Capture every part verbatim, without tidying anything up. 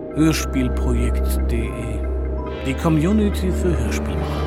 Hörspielprojekt punkt de. Die Community für Hörspielmacher.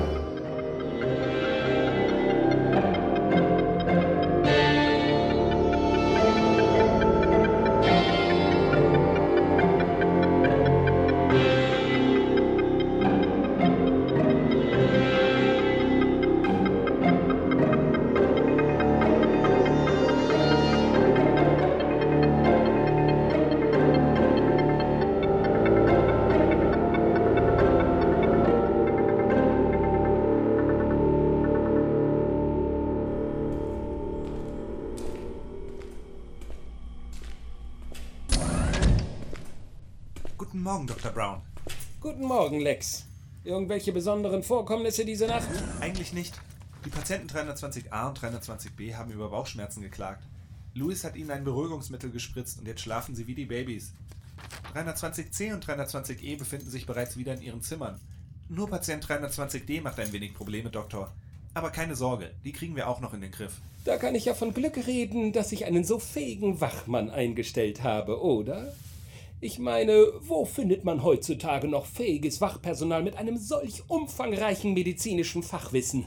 Guten Morgen, Doktor Brown. Guten Morgen, Lex. Irgendwelche besonderen Vorkommnisse diese Nacht? Eigentlich nicht. Die Patienten dreihundertzwanzig a und dreihundertzwanzig b haben über Bauchschmerzen geklagt. Louis hat ihnen ein Beruhigungsmittel gespritzt und jetzt schlafen sie wie die Babys. dreihundertzwanzig c und dreihundertzwanzig e befinden sich bereits wieder in ihren Zimmern. Nur Patient dreihundertzwanzig d macht ein wenig Probleme, Doktor. Aber keine Sorge, die kriegen wir auch noch in den Griff. Da kann ich ja von Glück reden, dass ich einen so fähigen Wachmann eingestellt habe, oder? Ich meine, wo findet man heutzutage noch fähiges Wachpersonal mit einem solch umfangreichen medizinischen Fachwissen?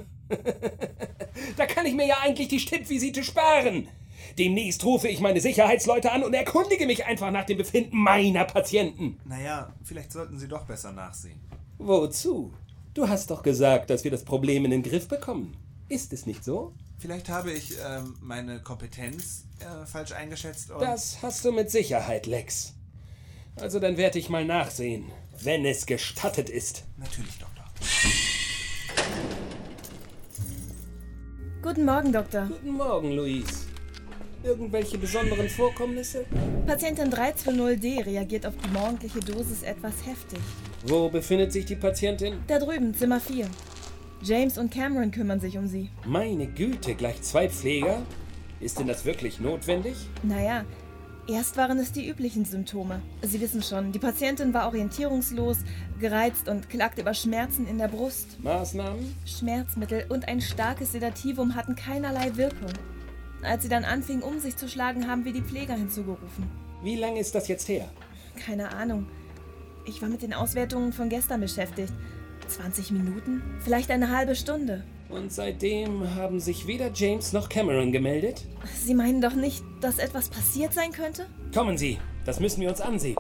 Da kann ich mir ja eigentlich die Stippvisite sparen. Demnächst rufe ich meine Sicherheitsleute an und erkundige mich einfach nach dem Befinden meiner Patienten. Naja, vielleicht sollten Sie doch besser nachsehen. Wozu? Du hast doch gesagt, dass wir das Problem in den Griff bekommen. Ist es nicht so? Vielleicht habe ich ähm, meine Kompetenz äh, falsch eingeschätzt und... Das hast du mit Sicherheit, Lex. Also dann werde ich mal nachsehen, wenn es gestattet ist. Natürlich, Doktor. Guten Morgen, Doktor. Guten Morgen, Louise. Irgendwelche besonderen Vorkommnisse? Patientin drei zwei null d reagiert auf die morgendliche Dosis etwas heftig. Wo befindet sich die Patientin? Da drüben, Zimmer vier. James und Cameron kümmern sich um sie. Meine Güte, gleich zwei Pfleger? Ist denn das wirklich notwendig? Naja, erst waren es die üblichen Symptome. Sie wissen schon, die Patientin war orientierungslos, gereizt und klagte über Schmerzen in der Brust. Maßnahmen? Schmerzmittel und ein starkes Sedativum hatten keinerlei Wirkung. Als sie dann anfing, um sich zu schlagen, haben wir die Pfleger hinzugerufen. Wie lange ist das jetzt her? Keine Ahnung. Ich war mit den Auswertungen von gestern beschäftigt. zwanzig Minuten? Vielleicht eine halbe Stunde. Und seitdem haben sich weder James noch Cameron gemeldet? Sie meinen doch nicht, dass etwas passiert sein könnte? Kommen Sie, das müssen wir uns ansehen.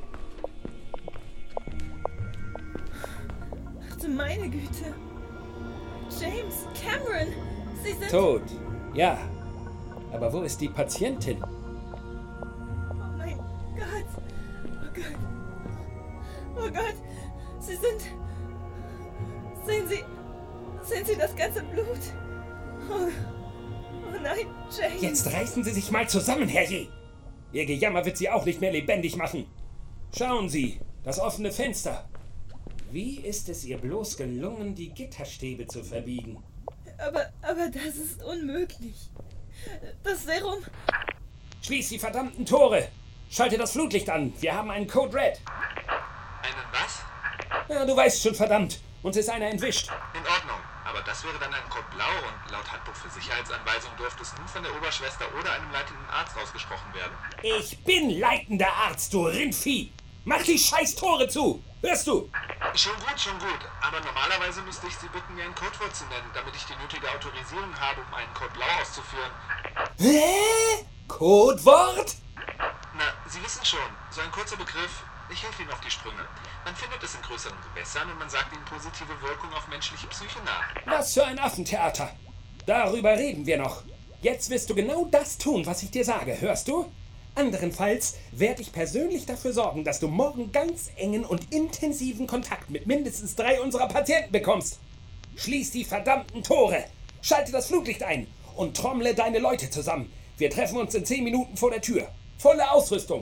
Ach du meine Güte. James, Cameron, Sie sind... Tot, ja. Aber wo ist die Patientin? Oh mein Gott. Oh Gott. Oh Gott. Sie sind... Sehen Sie... Sehen Sie das ganze Blut? Oh, oh nein, James. Jetzt reißen Sie sich mal zusammen, Herrje. Ihr Gejammer wird Sie auch nicht mehr lebendig machen. Schauen Sie, das offene Fenster. Wie ist es ihr bloß gelungen, die Gitterstäbe zu verbiegen? Aber, aber das ist unmöglich. Das Serum... Schließ die verdammten Tore! Schalte das Flutlicht an. Wir haben einen Code Red. Einen was? Ja, du weißt schon, verdammt. Uns ist einer entwischt. In Ordnung. Aber das wäre dann ein Code Blau und laut Handbuch für Sicherheitsanweisung dürfte es nun von der Oberschwester oder einem leitenden Arzt ausgesprochen werden. Ich bin leitender Arzt, du Rindvieh! Mach die scheiß Tore zu! Hörst du? Schon gut, schon gut. Aber normalerweise müsste ich Sie bitten, mir ein Codewort zu nennen, damit ich die nötige Autorisierung habe, um einen Code Blau auszuführen. Hä? Codewort? Na, Sie wissen schon, so ein kurzer Begriff. Ich helfe Ihnen auf die Sprünge. Man findet es in größeren Gewässern und man sagt Ihnen positive Wirkung auf menschliche Psyche nach. Was für ein Affentheater. Darüber reden wir noch. Jetzt wirst du genau das tun, was ich dir sage. Hörst du? Anderenfalls werde ich persönlich dafür sorgen, dass du morgen ganz engen und intensiven Kontakt mit mindestens drei unserer Patienten bekommst. Schließ die verdammten Tore. Schalte das Flutlicht ein und trommle deine Leute zusammen. Wir treffen uns in zehn Minuten vor der Tür. Volle Ausrüstung.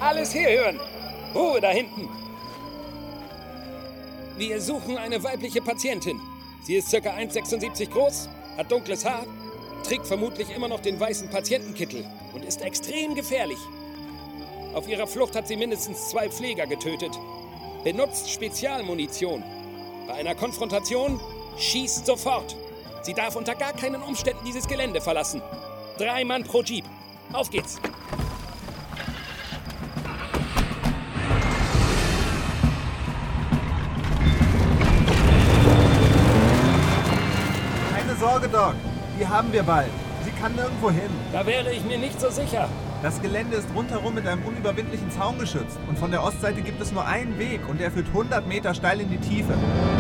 Alles herhören! Ruhe da hinten! Wir suchen eine weibliche Patientin. Sie ist ca. eins Komma sechsundsiebzig groß, hat dunkles Haar, trägt vermutlich immer noch den weißen Patientenkittel und ist extrem gefährlich. Auf ihrer Flucht hat sie mindestens zwei Pfleger getötet. Benutzt Spezialmunition. Bei einer Konfrontation schießt sofort. Sie darf unter gar keinen Umständen dieses Gelände verlassen. Drei Mann pro Jeep. Auf geht's! Keine Sorge, Doc. Die haben wir bald. Sie kann nirgendwo hin. Da wäre ich mir nicht so sicher. Das Gelände ist rundherum mit einem unüberwindlichen Zaun geschützt. Und von der Ostseite gibt es nur einen Weg und der führt hundert Meter steil in die Tiefe.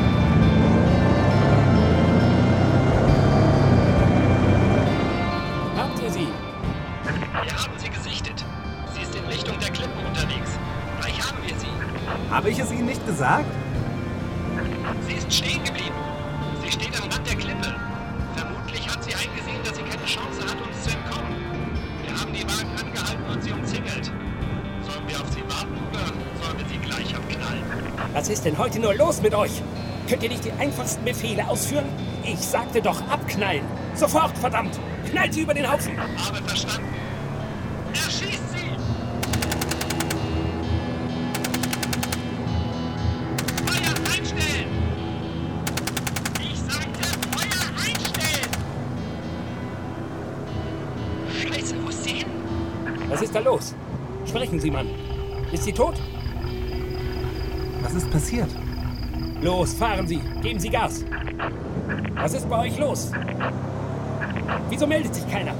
Habt ihr sie? Wir haben sie gesichtet. Sie ist in Richtung der Klippen unterwegs. Gleich haben wir sie. Habe ich es Ihnen nicht gesagt? Sie ist stehen geblieben. Sie steht am Rand der Klippe. Vermutlich hat sie eingesehen, dass sie keine Chance hat, uns zu entkommen. Wir haben die Wagen angehalten und sie umzingelt. Sollen wir auf sie warten oder sollen wir sie gleich abknallen? Was ist denn heute nur los mit euch? Könnt ihr nicht die einfachsten Befehle ausführen? Ich sagte doch abknallen. Sofort, verdammt! Knallt sie über den Haufen! Habe verstanden. Erschießt sie! Feuer einstellen! Ich sagte Feuer einstellen! Scheiße, wo ist sie hin? Was ist da los? Sprechen Sie, Mann. Ist sie tot? Was ist passiert? Los, fahren Sie. Geben Sie Gas. Was ist bei euch los? Wieso meldet sich keiner?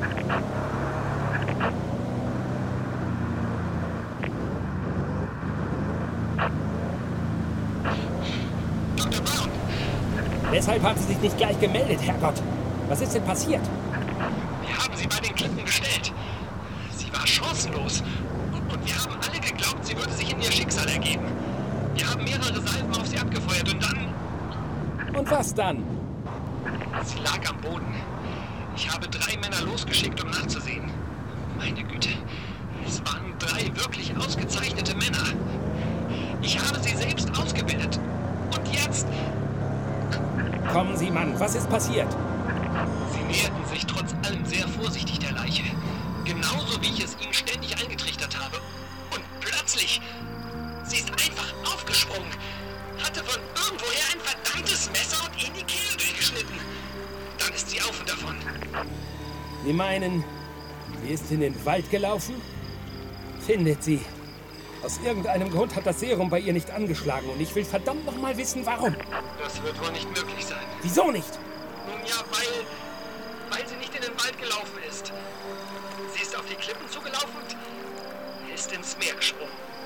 Doktor Brown! Weshalb haben Sie sich nicht gleich gemeldet, Herrgott? Was ist denn passiert? Wir haben sie bei den Klippen gestellt. Sie war chancenlos. Und, und wir haben alle geglaubt, sie würde sich in ihr Schicksal ergeben. Wir haben mehrere Salven auf sie abgefeuert und dann... Und was dann? Sie lag am Boden. Ich habe drei Männer losgeschickt, um nachzusehen. Meine Güte, es waren drei wirklich ausgezeichnete Männer. Ich habe sie selbst ausgebildet. Und jetzt... Kommen Sie, Mann. Was ist passiert? Sie näherten sich trotz allem sehr vorsichtig der Leiche. Genauso wie ich es ihnen ständig eingetrichtert habe. Und plötzlich... Sie ist einfach aufgesprungen. Hatte von irgendwoher ein verdammtes Messer und ihnen die Kehle durchgeschnitten. Dann ist sie auf und davon. Sie meinen, sie ist in den Wald gelaufen? Findet sie. Aus irgendeinem Grund hat das Serum bei ihr nicht angeschlagen und ich will verdammt noch mal wissen, warum. Das wird wohl nicht möglich sein. Wieso nicht? Nun ja, weil... weil sie nicht in den Wald gelaufen ist. Sie ist auf die Klippen zugelaufen und ist ins Meer gesprungen.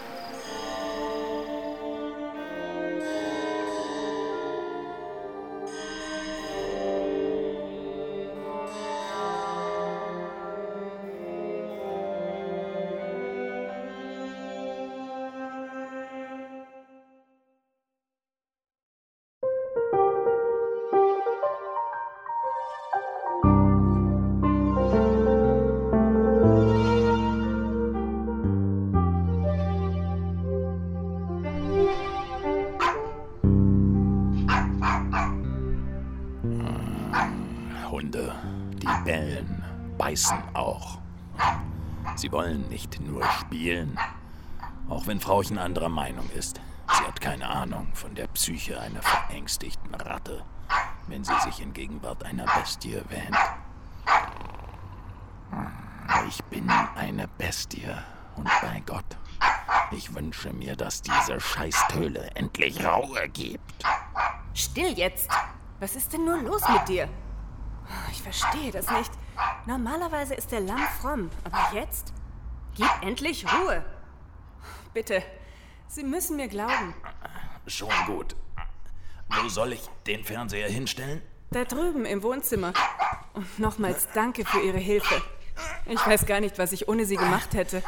Hunde, die bellen, beißen auch. Sie wollen nicht nur spielen, auch wenn Frauchen anderer Meinung ist. Sie hat keine Ahnung von der Psyche einer verängstigten Ratte, wenn sie sich in Gegenwart einer Bestie wähnt. Ich bin eine Bestie und bei Gott, ich wünsche mir, dass diese Scheißtöle endlich Ruhe gibt. Still jetzt! Was ist denn nur los mit dir? Ich verstehe das nicht. Normalerweise ist der Lamm fromm, aber jetzt? Gib endlich Ruhe! Bitte, Sie müssen mir glauben. Schon gut. Wo soll ich den Fernseher hinstellen? Da drüben im Wohnzimmer. Und nochmals danke für Ihre Hilfe. Ich weiß gar nicht, was ich ohne Sie gemacht hätte.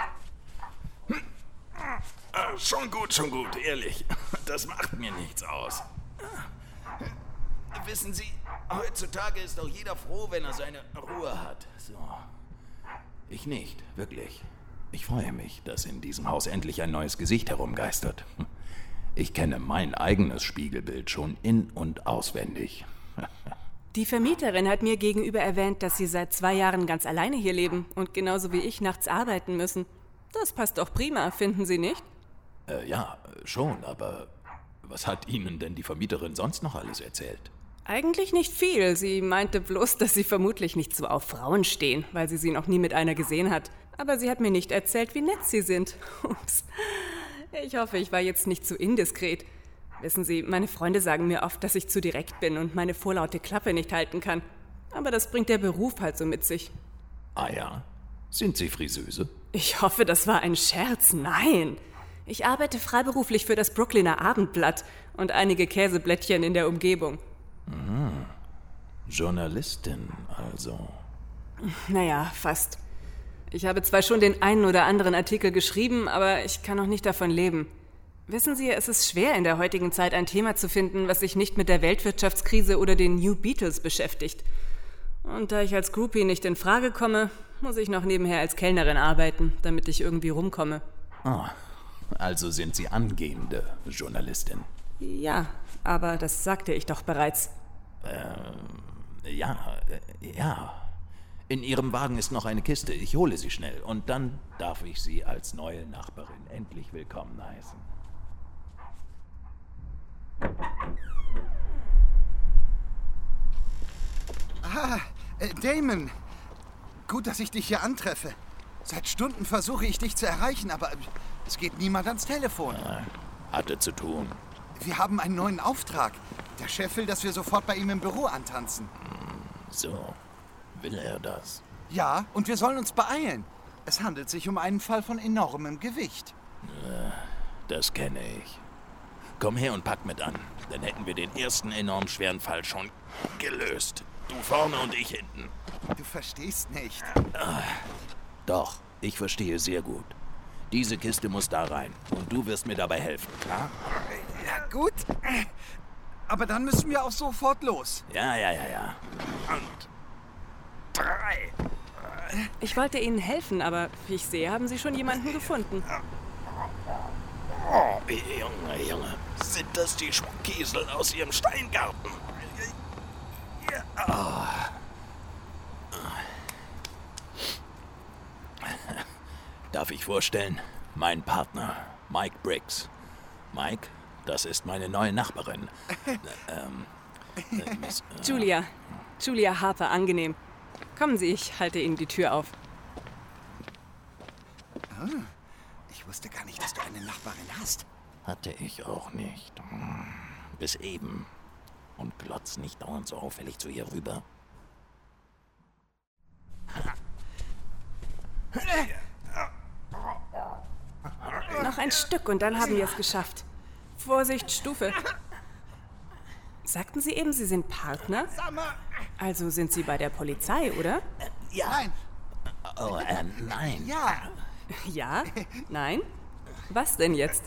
Schon gut, schon gut, ehrlich. Das macht mir nichts aus. Wissen Sie, heutzutage ist doch jeder froh, wenn er seine Ruhe hat. So. Ich nicht, wirklich. Ich freue mich, dass in diesem Haus endlich ein neues Gesicht herumgeistert. Ich kenne mein eigenes Spiegelbild schon in- und auswendig. Die Vermieterin hat mir gegenüber erwähnt, dass sie seit zwei Jahren ganz alleine hier leben und genauso wie ich nachts arbeiten müssen. Das passt doch prima, finden Sie nicht? Äh, ja, schon, aber was hat Ihnen denn die Vermieterin sonst noch alles erzählt? Eigentlich nicht viel. Sie meinte bloß, dass Sie vermutlich nicht so auf Frauen stehen, weil sie sie noch nie mit einer gesehen hat. Aber sie hat mir nicht erzählt, wie nett Sie sind. Ups. Ich hoffe, ich war jetzt nicht zu indiskret. Wissen Sie, meine Freunde sagen mir oft, dass ich zu direkt bin und meine vorlaute Klappe nicht halten kann. Aber das bringt der Beruf halt so mit sich. Ah ja? Sind Sie Friseuse? Ich hoffe, das war ein Scherz. Nein. Ich arbeite freiberuflich für das Brooklyner Abendblatt und einige Käseblättchen in der Umgebung. Mhm. Journalistin also. Naja, fast. Ich habe zwar schon den einen oder anderen Artikel geschrieben, aber ich kann noch nicht davon leben. Wissen Sie, es ist schwer in der heutigen Zeit ein Thema zu finden, was sich nicht mit der Weltwirtschaftskrise oder den New Beatles beschäftigt. Und da ich als Groupie nicht in Frage komme, muss ich noch nebenher als Kellnerin arbeiten, damit ich irgendwie rumkomme. Ah, also sind Sie angehende Journalistin? Ja, aber das sagte ich doch bereits. Ähm, ja, äh, ja. In Ihrem Wagen ist noch eine Kiste. Ich hole sie schnell. Und dann darf ich Sie als neue Nachbarin endlich willkommen heißen. Ah, äh, Damon. Gut, dass ich dich hier antreffe. Seit Stunden versuche ich, dich zu erreichen, aber es geht niemand ans Telefon. Äh, hatte zu tun. Wir haben einen neuen Auftrag. Der Chef will, dass wir sofort bei ihm im Büro antanzen. So, will er das? Ja, und wir sollen uns beeilen. Es handelt sich um einen Fall von enormem Gewicht. Äh, das kenne ich. Komm her und pack mit an. Dann hätten wir den ersten enorm schweren Fall schon gelöst. Du vorne und ich hinten. Du verstehst nicht. Ah, doch, ich verstehe sehr gut. Diese Kiste muss da rein. Und du wirst mir dabei helfen, klar? Ja, gut. Aber dann müssen wir auch sofort los. Ja, ja, ja, ja. Und drei. Ich wollte Ihnen helfen, aber wie ich sehe, haben Sie schon jemanden gefunden. Oh, Junge, Junge. Sind das die Schmuckkiesel aus Ihrem Steingarten? Ja. Oh. Darf ich vorstellen? Mein Partner, Mike Briggs. Mike, das ist meine neue Nachbarin. ähm, äh, Miss, äh, Julia. Julia Harper, angenehm. Kommen Sie, ich halte Ihnen die Tür auf. Ah, ich wusste gar nicht, dass du eine Nachbarin hast. Hatte ich auch nicht. Bis eben. Und glotz nicht dauernd so auffällig zu ihr rüber. Noch ein Stück und dann haben wir es geschafft. Vorsicht, Stufe. Sagten Sie eben, Sie sind Partner? Also sind Sie bei der Polizei, oder? Ja. Nein. Oh, äh, nein. Ja. Ja? Nein? Was denn jetzt?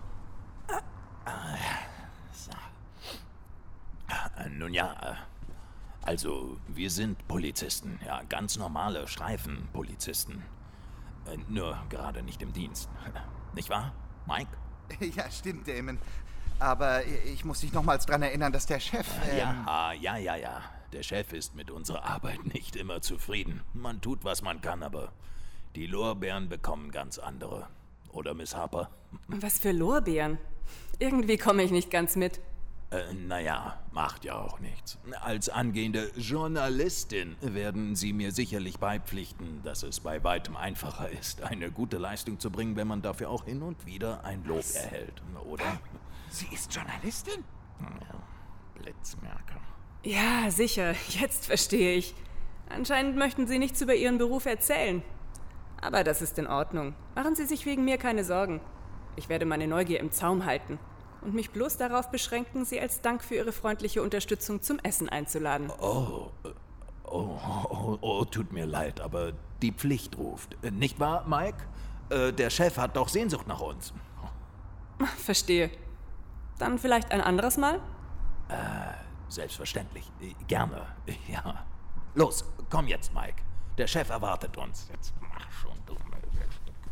Äh, nun ja, äh, also wir sind Polizisten, ja, ganz normale Streifenpolizisten. Äh, nur gerade nicht im Dienst. Nicht wahr, Mike? Ja, stimmt, Damon. Aber ich muss dich nochmals dran erinnern, dass der Chef... Ähm Ja, ja, ja, ja. Der Chef ist mit unserer Arbeit nicht immer zufrieden. Man tut, was man kann, aber die Lorbeeren bekommen ganz andere. Oder, Miss Harper? Was für Lorbeeren? Irgendwie komme ich nicht ganz mit. Äh, naja, macht ja auch nichts. Als angehende Journalistin werden Sie mir sicherlich beipflichten, dass es bei weitem einfacher ist, eine gute Leistung zu bringen, wenn man dafür auch hin und wieder ein Lob Was? erhält, oder? Sie ist Journalistin? Ja, Blitzmerker. Ja, sicher. Jetzt verstehe ich. Anscheinend möchten Sie nichts über Ihren Beruf erzählen. Aber das ist in Ordnung. Machen Sie sich wegen mir keine Sorgen. Ich werde meine Neugier im Zaum halten und mich bloß darauf beschränken, Sie als Dank für Ihre freundliche Unterstützung zum Essen einzuladen. Oh, oh, oh, oh, tut mir leid, aber die Pflicht ruft. Nicht wahr, Mike? Äh, der Chef hat doch Sehnsucht nach uns. Verstehe. Dann vielleicht ein anderes Mal? Äh, selbstverständlich. Gerne, ja. Los, komm jetzt, Mike. Der Chef erwartet uns. Jetzt mach schon, du.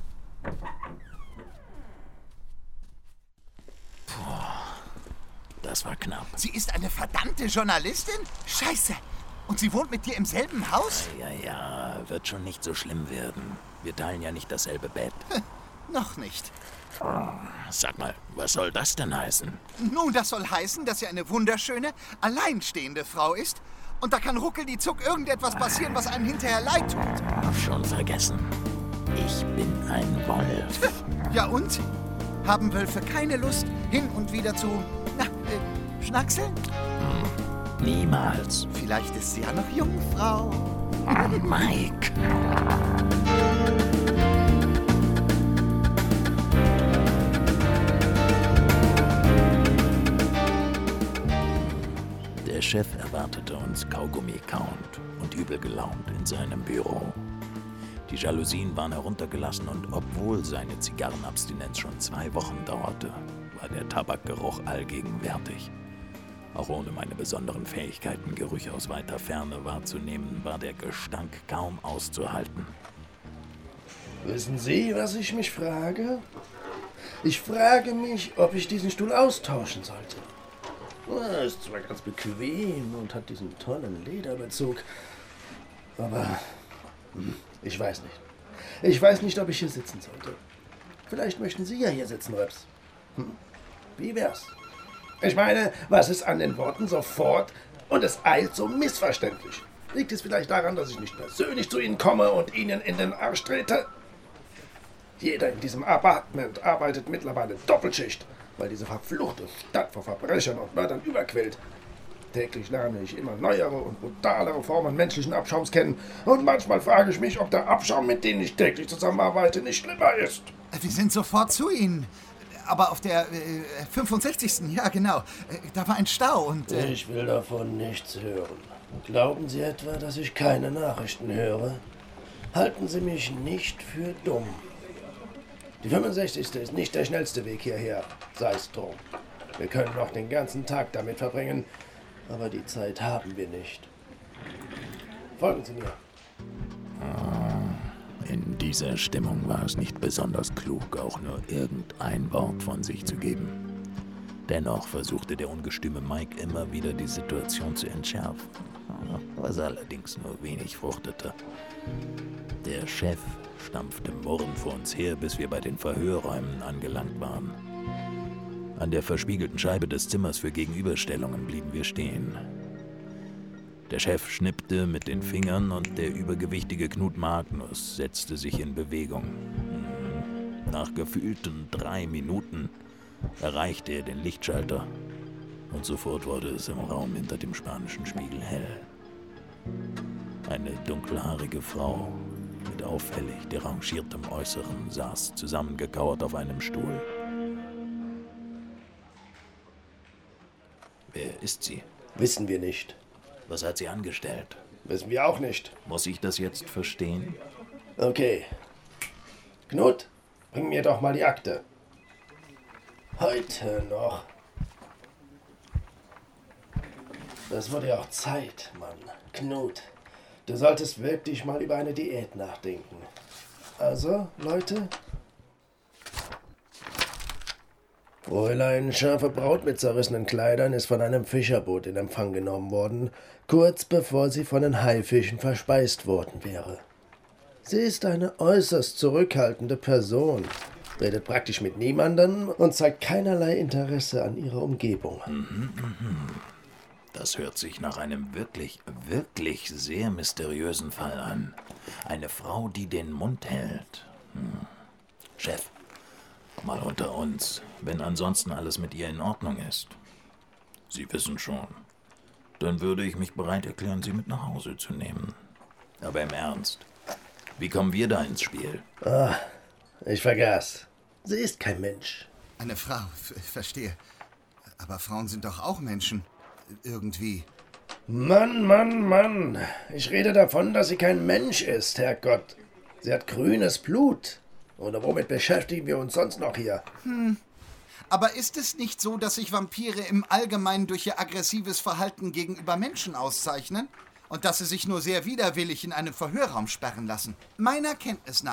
Das war knapp. Sie ist eine verdammte Journalistin? Scheiße. Und sie wohnt mit dir im selben Haus? Ja, ja, wird schon nicht so schlimm werden. Wir teilen ja nicht dasselbe Bett. Noch nicht. Sag mal, was soll das denn heißen? Nun, das soll heißen, dass sie eine wunderschöne, alleinstehende Frau ist. Und da kann ruckeldizuck irgendetwas passieren, was einem hinterher leid tut. Hab schon vergessen. Ich bin ein Wolf. Ja und? Haben Wölfe keine Lust, hin und wieder zu, na, äh, schnackseln? Hm, niemals. Vielleicht ist sie ja noch Jungfrau. Oh, Mike. Der Chef erwartete uns Kaugummi kauend und übel gelaunt in seinem Büro. Die Jalousien waren heruntergelassen und obwohl seine Zigarrenabstinenz schon zwei Wochen dauerte, war der Tabakgeruch allgegenwärtig. Auch ohne meine besonderen Fähigkeiten, Gerüche aus weiter Ferne wahrzunehmen, war der Gestank kaum auszuhalten. Wissen Sie, was ich mich frage? Ich frage mich, ob ich diesen Stuhl austauschen sollte. Er ist zwar ganz bequem und hat diesen tollen Lederbezug, aber hm, ich weiß nicht. Ich weiß nicht, ob ich hier sitzen sollte. Vielleicht möchten Sie ja hier sitzen, Reps. Hm? Wie wär's? Ich meine, was ist an den Worten sofort und es eilt so missverständlich? Liegt es vielleicht daran, dass ich nicht persönlich zu Ihnen komme und Ihnen in den Arsch trete? Jeder in diesem Apartment arbeitet mittlerweile Doppelschicht, weil diese verfluchte Stadt vor Verbrechern und Mördern überquillt. Täglich lerne ich immer neuere und brutalere Formen menschlichen Abschaums kennen. Und manchmal frage ich mich, ob der Abschaum, mit dem ich täglich zusammenarbeite, nicht schlimmer ist. Wir sind sofort zu Ihnen. Aber auf der äh, fünfundsechzigsten Ja, genau. Äh, da war ein Stau und... Äh ich will davon nichts hören. Glauben Sie etwa, dass ich keine Nachrichten höre? Halten Sie mich nicht für dumm. Die fünfundsechzigste ist nicht der schnellste Weg hierher, sei es drum. Wir können noch den ganzen Tag damit verbringen, aber die Zeit haben wir nicht. Folgen Sie mir. In dieser Stimmung war es nicht besonders klug, auch nur irgendein Wort von sich zu geben. Dennoch versuchte der ungestüme Mike immer wieder die Situation zu entschärfen, was allerdings nur wenig fruchtete. Der Chef stampfte murrend vor uns her, bis wir bei den Verhörräumen angelangt waren. An der verspiegelten Scheibe des Zimmers für Gegenüberstellungen blieben wir stehen. Der Chef schnippte mit den Fingern und der übergewichtige Knut Magnus setzte sich in Bewegung. Nach gefühlten drei Minuten erreichte er den Lichtschalter und sofort wurde es im Raum hinter dem spanischen Spiegel hell. Eine dunkelhaarige Frau mit auffällig derangiertem Äußeren saß zusammengekauert auf einem Stuhl. Wer ist sie? Wissen wir nicht. Was hat sie angestellt? Wissen wir auch nicht. Muss ich das jetzt verstehen? Okay. Knut, bring mir doch mal die Akte. Heute noch. Das wurde ja auch Zeit, Mann. Knut, du solltest wirklich mal über eine Diät nachdenken. Also, Leute? Fräulein scharfe Braut mit zerrissenen Kleidern ist von einem Fischerboot in Empfang genommen worden, kurz bevor sie von den Haifischen verspeist worden wäre. Sie ist eine äußerst zurückhaltende Person, redet praktisch mit niemandem und zeigt keinerlei Interesse an ihrer Umgebung. Mhm, mhm. Das hört sich nach einem wirklich, wirklich sehr mysteriösen Fall an. Eine Frau, die den Mund hält. Hm. Chef, mal unter uns, wenn ansonsten alles mit ihr in Ordnung ist. Sie wissen schon. Dann würde ich mich bereit erklären, sie mit nach Hause zu nehmen. Aber im Ernst, wie kommen wir da ins Spiel? Ah, ich vergaß. Sie ist kein Mensch. Eine Frau, f- verstehe. Aber Frauen sind doch auch Menschen. Irgendwie. Mann, Mann, Mann. Ich rede davon, dass sie kein Mensch ist, Herrgott. Sie hat grünes Blut. Oder womit beschäftigen wir uns sonst noch hier? Hm. Aber ist es nicht so, dass sich Vampire im Allgemeinen durch ihr aggressives Verhalten gegenüber Menschen auszeichnen? Und dass sie sich nur sehr widerwillig in einem Verhörraum sperren lassen? Meiner Kenntnis nach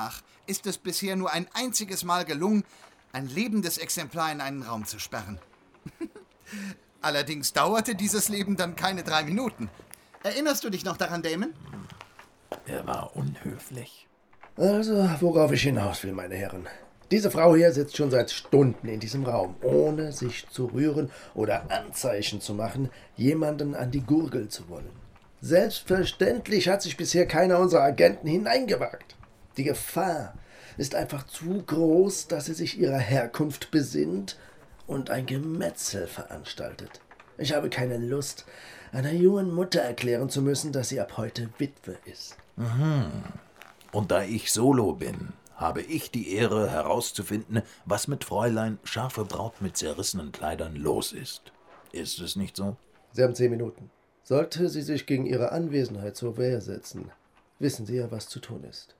ist es bisher nur ein einziges Mal gelungen, ein lebendes Exemplar in einen Raum zu sperren. Allerdings dauerte dieses Leben dann keine drei Minuten. Erinnerst du dich noch daran, Damon? Er war unhöflich. Also, worauf ich hinaus will, meine Herren. Diese Frau hier sitzt schon seit Stunden in diesem Raum, ohne sich zu rühren oder Anzeichen zu machen, jemanden an die Gurgel zu wollen. Selbstverständlich hat sich bisher keiner unserer Agenten hineingewagt. Die Gefahr ist einfach zu groß, dass sie sich ihrer Herkunft besinnt und ein Gemetzel veranstaltet. Ich habe keine Lust, einer jungen Mutter erklären zu müssen, dass sie ab heute Witwe ist. Mhm. Und da ich Solo bin, habe ich die Ehre herauszufinden, was mit Fräulein Scharfe Braut mit zerrissenen Kleidern los ist. Ist es nicht so? Sie haben zehn Minuten. Sollte sie sich gegen ihre Anwesenheit zur Wehr setzen, wissen Sie ja, was zu tun ist.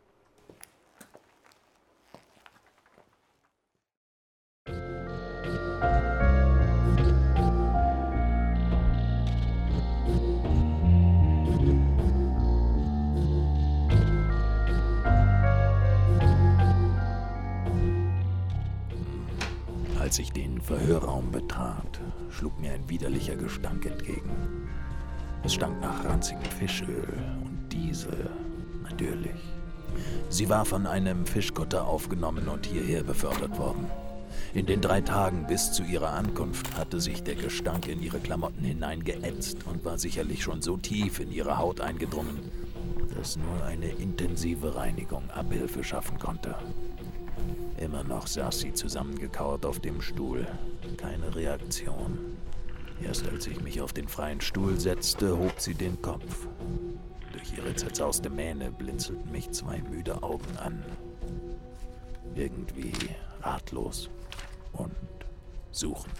Als ich den Verhörraum betrat, schlug mir ein widerlicher Gestank entgegen. Es stank nach ranzigem Fischöl und Diesel, natürlich. Sie war von einem Fischkutter aufgenommen und hierher befördert worden. In den drei Tagen bis zu ihrer Ankunft hatte sich der Gestank in ihre Klamotten hineingeätzt und war sicherlich schon so tief in ihre Haut eingedrungen, dass nur eine intensive Reinigung Abhilfe schaffen konnte. Immer noch saß sie zusammengekauert auf dem Stuhl. Keine Reaktion. Erst als ich mich auf den freien Stuhl setzte, hob sie den Kopf. Durch ihre zerzauste Mähne blinzelten mich zwei müde Augen an. Irgendwie ratlos und suchend.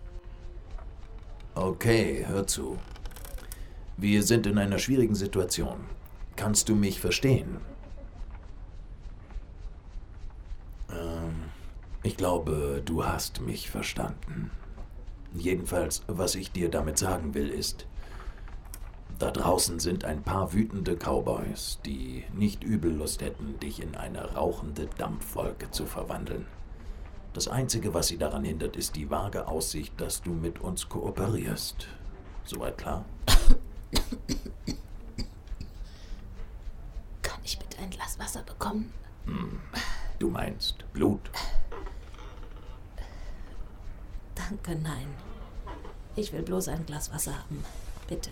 Okay, hör zu. Wir sind in einer schwierigen Situation. Kannst du mich verstehen? Ich glaube, du hast mich verstanden. Jedenfalls, was ich dir damit sagen will, ist, da draußen sind ein paar wütende Cowboys, die nicht übel Lust hätten, dich in eine rauchende Dampfwolke zu verwandeln. Das Einzige, was sie daran hindert, ist die vage Aussicht, dass du mit uns kooperierst. Soweit klar? Kann ich bitte ein Glas Wasser bekommen? Hm, du meinst Blut? Danke, nein. Ich will bloß ein Glas Wasser haben. Bitte.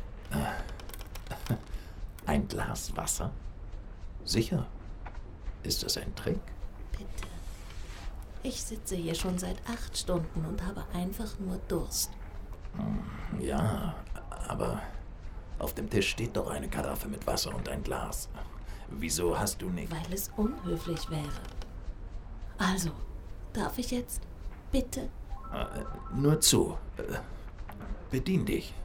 Ein Glas Wasser? Sicher? Ist das ein Trick? Bitte. Ich sitze hier schon seit acht Stunden und habe einfach nur Durst. Ja, aber auf dem Tisch steht doch eine Karaffe mit Wasser und ein Glas. Wieso hast du nicht... Weil es unhöflich wäre. Also, darf ich jetzt? Bitte? Äh, nur zu. Äh, bedien dich.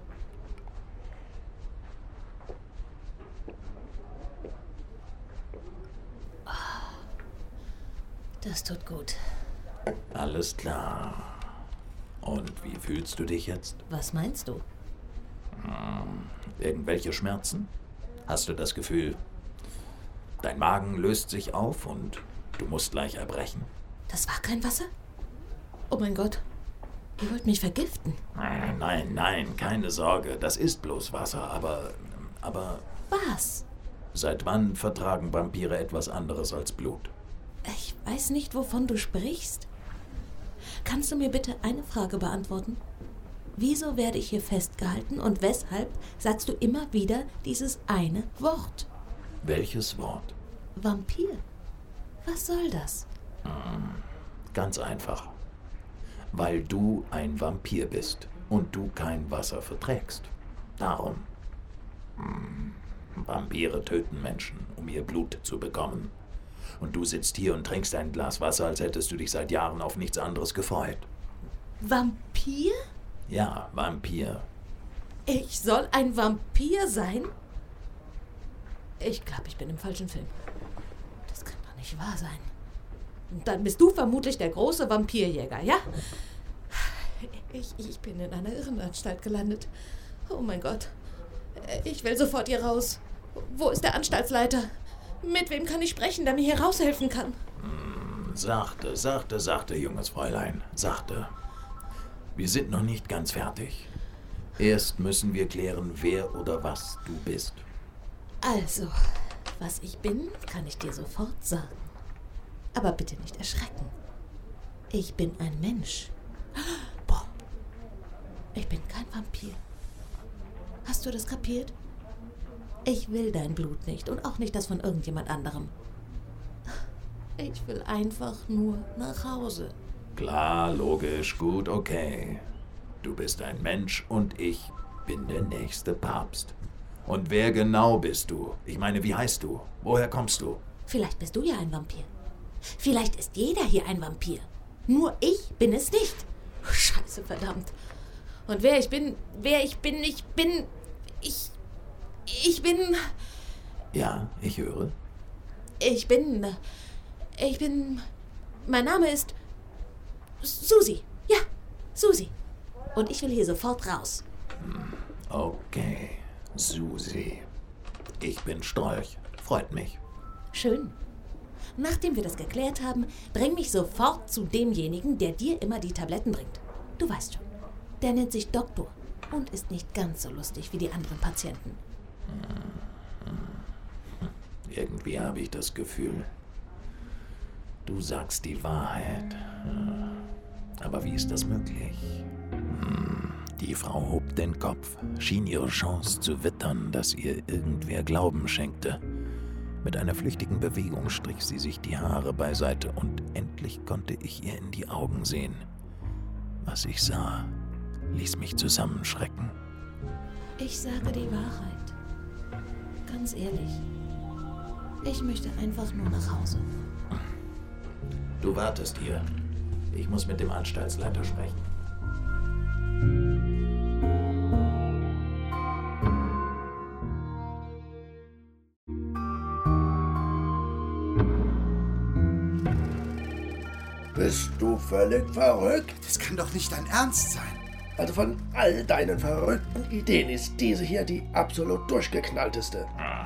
Das tut gut. Alles klar. Und wie fühlst du dich jetzt? Was meinst du? Hm, irgendwelche Schmerzen? Hast du das Gefühl, dein Magen löst sich auf und du musst gleich erbrechen? Das war kein Wasser? Oh mein Gott. Ihr wollt mich vergiften? Nein, nein, nein, keine Sorge. Das ist bloß Wasser, aber... aber... Was? Seit wann vertragen Vampire etwas anderes als Blut? Ich weiß nicht, wovon du sprichst. Kannst du mir bitte eine Frage beantworten? Wieso werde ich hier festgehalten und weshalb sagst du immer wieder dieses eine Wort? Welches Wort? Vampir. Was soll das? Hm, ganz einfach. Weil du ein Vampir bist und du kein Wasser verträgst. Darum. Hm, Vampire töten Menschen, um ihr Blut zu bekommen. Und du sitzt hier und trinkst ein Glas Wasser, als hättest du dich seit Jahren auf nichts anderes gefreut. Vampir? Ja, Vampir. Ich soll ein Vampir sein? Ich glaube, ich bin im falschen Film. Das kann doch nicht wahr sein. Dann bist du vermutlich der große Vampirjäger, ja? Ich, ich bin in einer Irrenanstalt gelandet. Oh mein Gott. Ich will sofort hier raus. Wo ist der Anstaltsleiter? Mit wem kann ich sprechen, der mir hier raushelfen kann? Hm, sachte, sachte, sachte, junges Fräulein. Sachte. Wir sind noch nicht ganz fertig. Erst müssen wir klären, wer oder was du bist. Also, was ich bin, kann ich dir sofort sagen. Aber bitte nicht erschrecken. Ich bin ein Mensch. Boah. Ich bin kein Vampir. Hast du das kapiert? Ich will dein Blut nicht und auch nicht das von irgendjemand anderem. Ich will einfach nur nach Hause. Klar, logisch, gut, okay. Du bist ein Mensch und ich bin der nächste Papst. Und wer genau bist du? Ich meine, wie heißt du? Woher kommst du? Vielleicht bist du ja ein Vampir. Vielleicht ist jeder hier ein Vampir. Nur ich bin es nicht. Scheiße, verdammt. Und wer ich bin, wer ich bin, ich bin... Ich... Ich bin... Ja, ich höre. Ich bin... Ich bin... Mein Name ist... Susi. Ja, Susi. Und ich will hier sofort raus. Okay, Susi. Ich bin Strolch. Freut mich. Schön. Nachdem wir das geklärt haben, bring mich sofort zu demjenigen, der dir immer die Tabletten bringt. Du weißt schon. Der nennt sich Doktor und ist nicht ganz so lustig wie die anderen Patienten. Irgendwie habe ich das Gefühl, du sagst die Wahrheit. Aber wie ist das möglich? Die Frau hob den Kopf, schien ihre Chance zu wittern, dass ihr irgendwer Glauben schenkte. Mit einer flüchtigen Bewegung strich sie sich die Haare beiseite und endlich konnte ich ihr in die Augen sehen. Was ich sah, ließ mich zusammenschrecken. Ich sage die Wahrheit. Ganz ehrlich. Ich möchte einfach nur nach Hause. Du wartest hier. Ich muss mit dem Anstaltsleiter sprechen. Bist du völlig verrückt? Das kann doch nicht dein Ernst sein. Also von all deinen verrückten Ideen ist diese hier die absolut durchgeknallteste.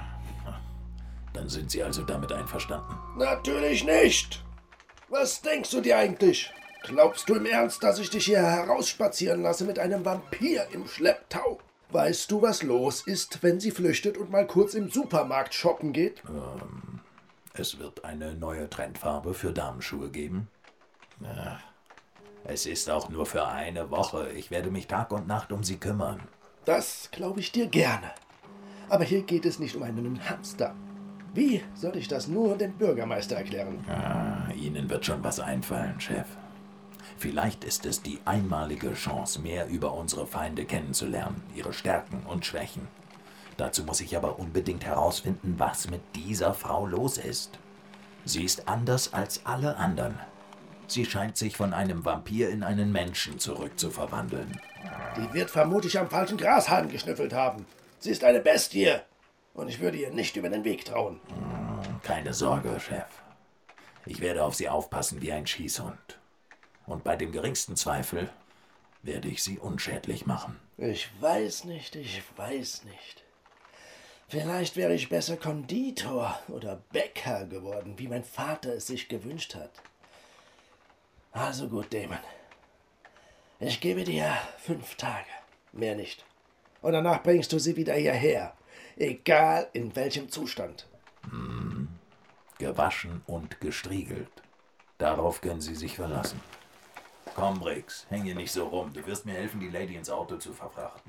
Dann sind Sie also damit einverstanden? Natürlich nicht! Was denkst du dir eigentlich? Glaubst du im Ernst, dass ich dich hier herausspazieren lasse mit einem Vampir im Schlepptau? Weißt du, was los ist, wenn sie flüchtet und mal kurz im Supermarkt shoppen geht? Ähm, es wird eine neue Trendfarbe für Damenschuhe geben. Ja, es ist auch nur für eine Woche. Ich werde mich Tag und Nacht um sie kümmern. Das glaube ich dir gerne. Aber hier geht es nicht um einen Hamster. Wie soll ich das nur dem Bürgermeister erklären? Ja, Ihnen wird schon was einfallen, Chef. Vielleicht ist es die einmalige Chance, mehr über unsere Feinde kennenzulernen, ihre Stärken und Schwächen. Dazu muss ich aber unbedingt herausfinden, was mit dieser Frau los ist. Sie ist anders als alle anderen. Sie scheint sich von einem Vampir in einen Menschen zurückzuverwandeln. Die wird vermutlich am falschen Grashalm geschnüffelt haben. Sie ist eine Bestie. Und ich würde ihr nicht über den Weg trauen. Keine Sorge, Chef. Ich werde auf sie aufpassen wie ein Schießhund. Und bei dem geringsten Zweifel werde ich sie unschädlich machen. Ich weiß nicht, ich weiß nicht. Vielleicht wäre ich besser Konditor oder Bäcker geworden, wie mein Vater es sich gewünscht hat. Also gut, Damon. Ich gebe dir fünf Tage, mehr nicht. Und danach bringst du sie wieder hierher. Egal in welchem Zustand. Hm. Gewaschen und gestriegelt. Darauf können Sie sich verlassen. Komm, Briggs, häng hier nicht so rum. Du wirst mir helfen, die Lady ins Auto zu verfrachten.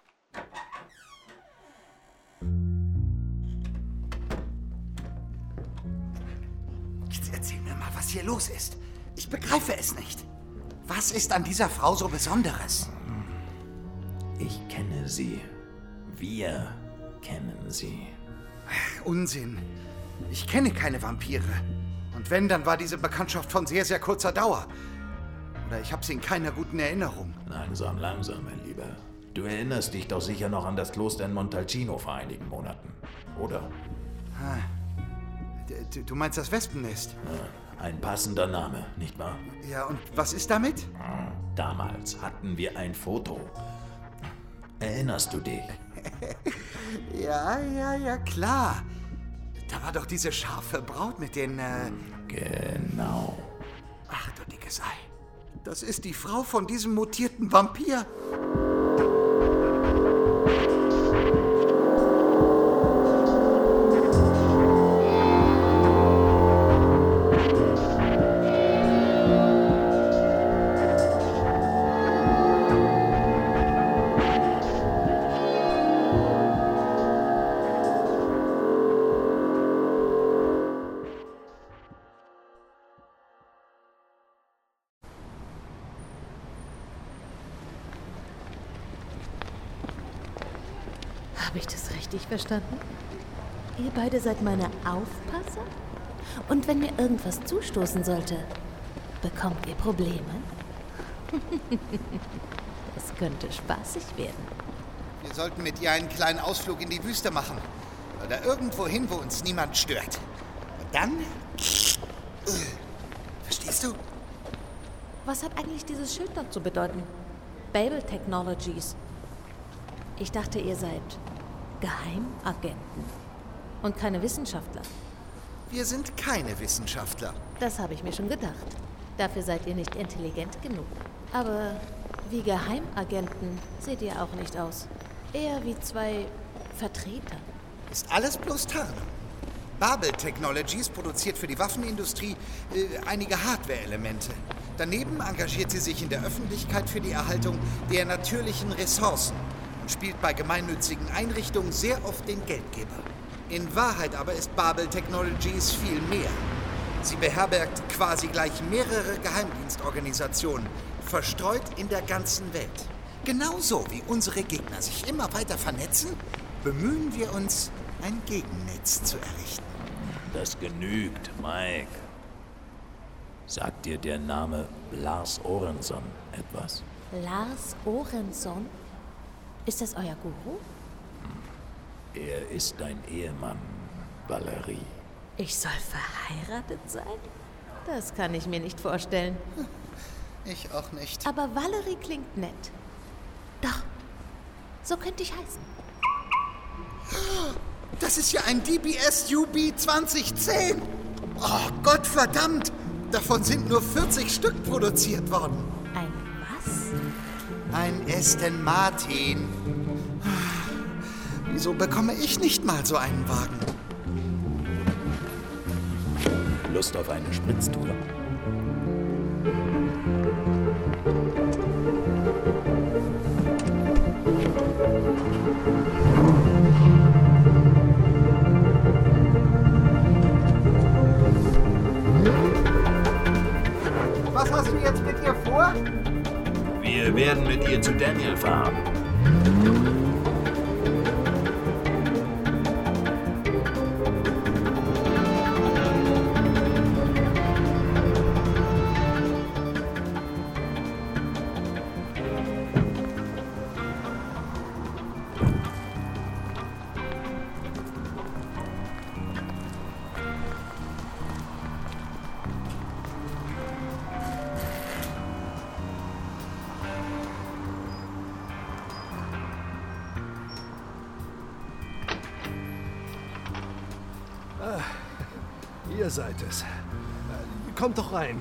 Jetzt erzähl mir mal, was hier los ist. Ich begreife es nicht. Was ist an dieser Frau so Besonderes? Ich kenne sie. Wir kennen sie. Ach, Unsinn. Ich kenne keine Vampire. Und wenn, dann war diese Bekanntschaft von sehr, sehr kurzer Dauer. Oder ich habe sie in keiner guten Erinnerung. Langsam, langsam, mein Lieber. Du erinnerst dich doch sicher noch an das Kloster in Montalcino vor einigen Monaten, oder? Ah, du, du meinst das Wespennest? Ja, ein passender Name, nicht wahr? Ja, und was ist damit? Damals hatten wir ein Foto. Erinnerst du dich? Ja, ja, ja, klar. Da war doch diese scharfe Braut mit den, äh... Genau. Ach du dicke Sei. Das ist die Frau von diesem mutierten Vampir. Habe ich das richtig verstanden? Ihr beide seid meine Aufpasser? Und wenn mir irgendwas zustoßen sollte, bekommt ihr Probleme? Das könnte spaßig werden. Wir sollten mit ihr einen kleinen Ausflug in die Wüste machen. Oder irgendwo hin, wo uns niemand stört. Und dann... Verstehst du? Was hat eigentlich dieses Schild dort zu bedeuten? Babel Technologies. Ich dachte, ihr seid Geheimagenten und keine Wissenschaftler. Wir sind keine Wissenschaftler. Das habe ich mir schon gedacht. Dafür seid ihr nicht intelligent genug. Aber wie Geheimagenten seht ihr auch nicht aus. Eher wie zwei Vertreter. Ist alles bloß Tarnung. Babel Technologies produziert für die Waffenindustrie äh, einige Hardware-Elemente. Daneben engagiert sie sich in der Öffentlichkeit für die Erhaltung der natürlichen Ressourcen und spielt bei gemeinnützigen Einrichtungen sehr oft den Geldgeber. In Wahrheit aber ist Babel Technologies viel mehr. Sie beherbergt quasi gleich mehrere Geheimdienstorganisationen, verstreut in der ganzen Welt. Genauso wie unsere Gegner sich immer weiter vernetzen, bemühen wir uns, ein Gegennetz zu errichten. Das genügt, Mike. Sagt dir der Name Lars Orenson etwas? Lars Orenson? Ist das euer Guru? Er ist dein Ehemann, Valerie. Ich soll verheiratet sein? Das kann ich mir nicht vorstellen. Ich auch nicht. Aber Valerie klingt nett. Doch, so könnte ich heißen. Das ist ja ein D B S U B zwanzig zehn. Oh Gott verdammt! Davon sind nur vierzig Stück produziert worden. Ein was? Ein Aston Martin. Wieso bekomme ich nicht mal so einen Wagen? Lust auf eine Spritztour? Was hast du jetzt mit ihr vor? Wir werden mit ihr zu Daniel fahren. Ihr seid es. Kommt doch rein.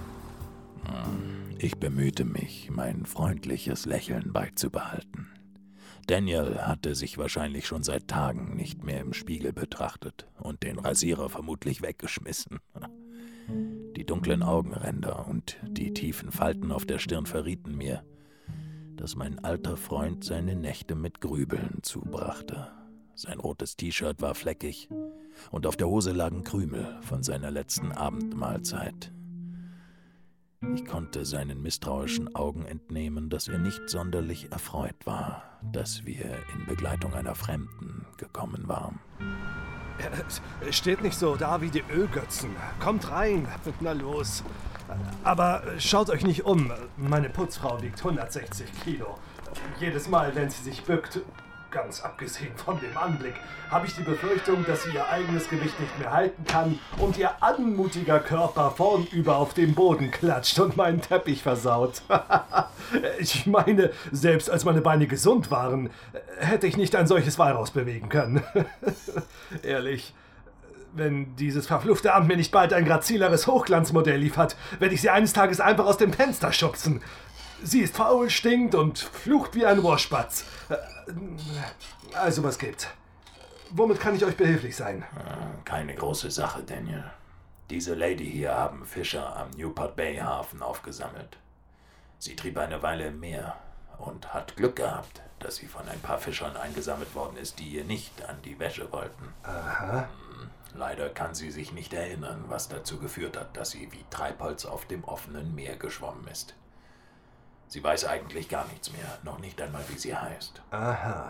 Ich bemühte mich, mein freundliches Lächeln beizubehalten. Daniel hatte sich wahrscheinlich schon seit Tagen nicht mehr im Spiegel betrachtet und den Rasierer vermutlich weggeschmissen. Die dunklen Augenränder und die tiefen Falten auf der Stirn verrieten mir, dass mein alter Freund seine Nächte mit Grübeln zubrachte. Sein rotes T-Shirt war fleckig und auf der Hose lagen Krümel von seiner letzten Abendmahlzeit. Ich konnte seinen misstrauischen Augen entnehmen, dass er nicht sonderlich erfreut war, dass wir in Begleitung einer Fremden gekommen waren. Es steht nicht so da wie die Ölgötzen. Kommt rein. Na los. Aber schaut euch nicht um. Meine Putzfrau wiegt hundertsechzig Kilo. Jedes Mal, wenn sie sich bückt, ganz abgesehen von dem Anblick, habe ich die Befürchtung, dass sie ihr eigenes Gewicht nicht mehr halten kann und ihr anmutiger Körper vornüber auf den Boden klatscht und meinen Teppich versaut. Ich meine, selbst als meine Beine gesund waren, hätte ich nicht ein solches Walraus bewegen können. Ehrlich, Wenn dieses verfluchte Amt mir nicht bald ein grazileres Hochglanzmodell liefert, werde ich sie eines Tages einfach aus dem Fenster schubsen. Sie ist faul, stinkt und flucht wie ein Rohrspatz. Also, was gibt's? Womit kann ich euch behilflich sein? Keine große Sache, Daniel. Diese Lady hier haben Fischer am Newport Bay Hafen aufgesammelt. Sie trieb eine Weile im Meer und hat Glück gehabt, dass sie von ein paar Fischern eingesammelt worden ist, die ihr nicht an die Wäsche wollten. Aha. Leider kann sie sich nicht erinnern, was dazu geführt hat, dass sie wie Treibholz auf dem offenen Meer geschwommen ist. Sie weiß eigentlich gar nichts mehr, noch nicht einmal, wie sie heißt. Aha.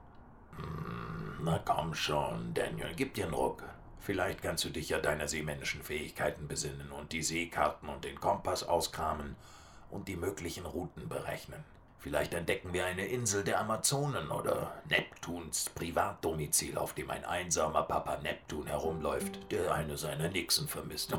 Na komm schon, Daniel, gib dir einen Ruck. Vielleicht kannst du dich ja deiner seemännischen Fähigkeiten besinnen und die Seekarten und den Kompass auskramen und die möglichen Routen berechnen. Vielleicht entdecken wir eine Insel der Amazonen oder Neptuns Privatdomizil, auf dem ein einsamer Papa Neptun herumläuft, der eine seiner Nixen vermisst.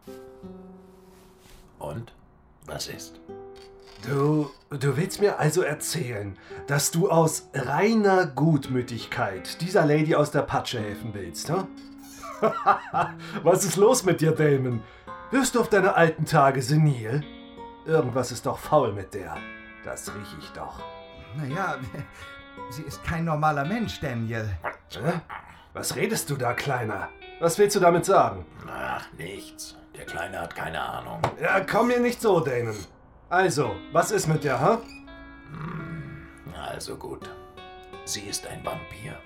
Und? Was ist? Du, du willst mir also erzählen, dass du aus reiner Gutmütigkeit dieser Lady aus der Patsche helfen willst, hm? Was ist los mit dir, Damon? Wirst du auf deine alten Tage senil? Irgendwas ist doch faul mit der. Das riech ich doch. Naja, sie ist kein normaler Mensch, Daniel. Hä? Was redest du da, Kleiner? Was willst du damit sagen? Ach, nichts. Der Kleine hat keine Ahnung. Ja, komm mir nicht so, Damon. Also, was ist mit der, hä? Hm, also gut. Sie ist ein Vampir.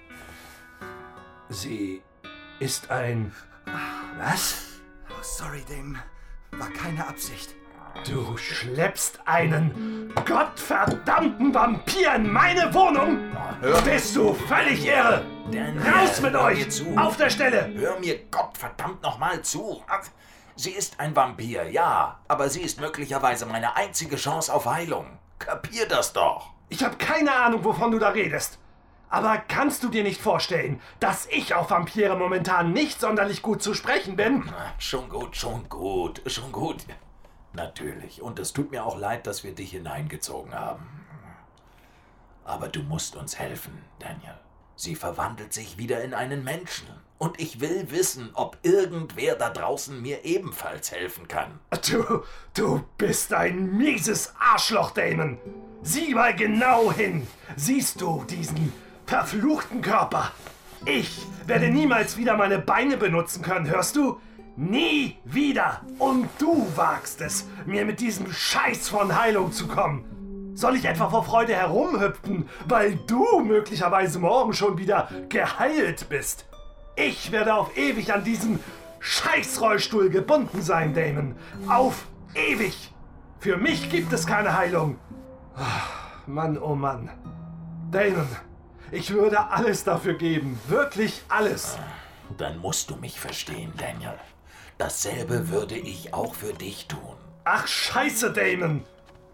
Sie ist ein... Was? Oh, sorry, Damon. War keine Absicht. Du schleppst einen gottverdammten Vampir in meine Wohnung? Hör Bist du völlig irre? Daniel, Raus mit hör euch! mir zu. Auf der Stelle! Hör mir gottverdammt nochmal zu. Sie ist ein Vampir, ja, aber sie ist möglicherweise meine einzige Chance auf Heilung. Kapier das doch. Ich habe keine Ahnung, wovon du da redest. Aber kannst du dir nicht vorstellen, dass ich auf Vampire momentan nicht sonderlich gut zu sprechen bin? Schon gut, schon gut, schon gut. Natürlich, und es tut mir auch leid, dass wir dich hineingezogen haben. Aber du musst uns helfen, Daniel. Sie verwandelt sich wieder in einen Menschen. Und ich will wissen, ob irgendwer da draußen mir ebenfalls helfen kann. Du, du bist ein mieses Arschloch, Damon. Sieh mal genau hin. Siehst du diesen verfluchten Körper? Ich werde niemals wieder meine Beine benutzen können, hörst du? Nie wieder! Und du wagst es, mir mit diesem Scheiß von Heilung zu kommen. Soll ich etwa vor Freude herumhüpfen, weil du möglicherweise morgen schon wieder geheilt bist? Ich werde auf ewig an diesen Scheißrollstuhl gebunden sein, Damon. Auf ewig! Für mich gibt es keine Heilung. Ach, Mann, oh Mann. Damon, ich würde alles dafür geben. Wirklich alles. Dann musst du mich verstehen, Daniel. Dasselbe würde ich auch für dich tun. Ach, scheiße, Damon!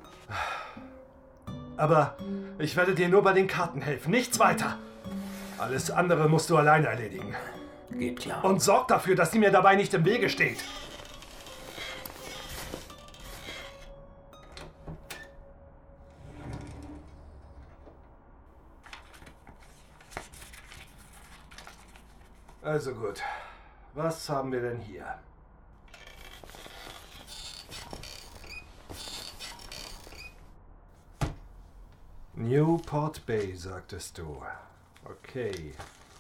Aber ich werde dir nur bei den Karten helfen, nichts weiter. Alles andere musst du alleine erledigen. Geht klar. Und sorg dafür, dass sie mir dabei nicht im Wege steht. Also gut. Was haben wir denn hier? Newport Bay, sagtest du. Okay.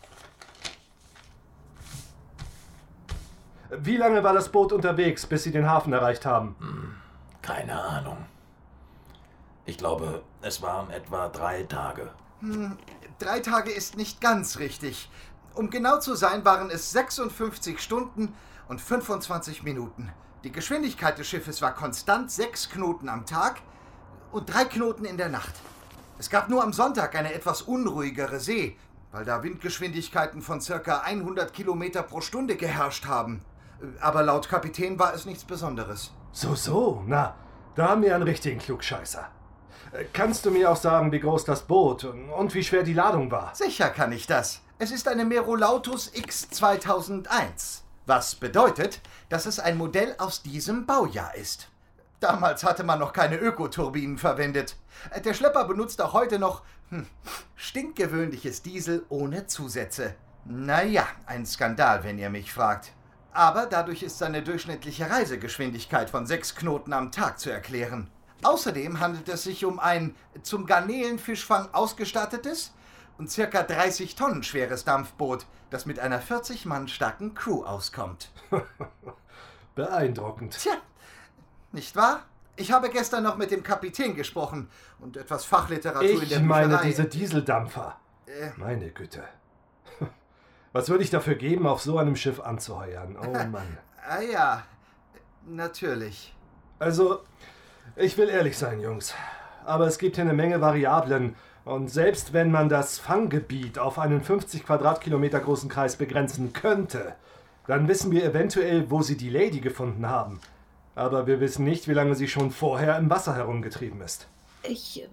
Wie lange war das Boot unterwegs, bis Sie den Hafen erreicht haben? Hm, keine Ahnung. Ich glaube, es waren etwa drei Tage. Hm, drei Tage ist nicht ganz richtig. Um genau zu sein, waren es sechsundfünfzig Stunden und fünfundzwanzig Minuten. Die Geschwindigkeit des Schiffes war konstant sechs Knoten am Tag und drei Knoten in der Nacht. Es gab nur am Sonntag eine etwas unruhigere See, weil da Windgeschwindigkeiten von ca. hundert Kilometer pro Stunde geherrscht haben. Aber laut Kapitän war es nichts Besonderes. So, so, na, da haben wir einen richtigen Klugscheißer. Kannst du mir auch sagen, wie groß das Boot und wie schwer die Ladung war? Sicher kann ich das. Es ist eine Merolautus X zweitausendeins, was bedeutet, dass es ein Modell aus diesem Baujahr ist. Damals hatte man noch keine Ökoturbinen verwendet. Der Schlepper benutzt auch heute noch hm, stinkgewöhnliches Diesel ohne Zusätze. Naja, ein Skandal, wenn ihr mich fragt. Aber dadurch ist seine durchschnittliche Reisegeschwindigkeit von sechs Knoten am Tag zu erklären. Außerdem handelt es sich um ein zum Garnelenfischfang ausgestattetes und circa dreißig Tonnen schweres Dampfboot, das mit einer vierzig Mann starken Crew auskommt. Beeindruckend. Tja, nicht wahr? Ich habe gestern noch mit dem Kapitän gesprochen und etwas Fachliteratur ich in der Bücherei. Ich meine diese Dieseldampfer. Äh. Meine Güte. Was würde ich dafür geben, auf so einem Schiff anzuheuern? Oh Mann. Ah ja, natürlich. Also, ich will ehrlich sein, Jungs. Aber es gibt hier eine Menge Variablen. Und selbst wenn man das Fanggebiet auf einen fünfzig Quadratkilometer großen Kreis begrenzen könnte, dann wissen wir eventuell, wo sie die Lady gefunden haben. Aber wir wissen nicht, wie lange sie schon vorher im Wasser herumgetrieben ist. Ich...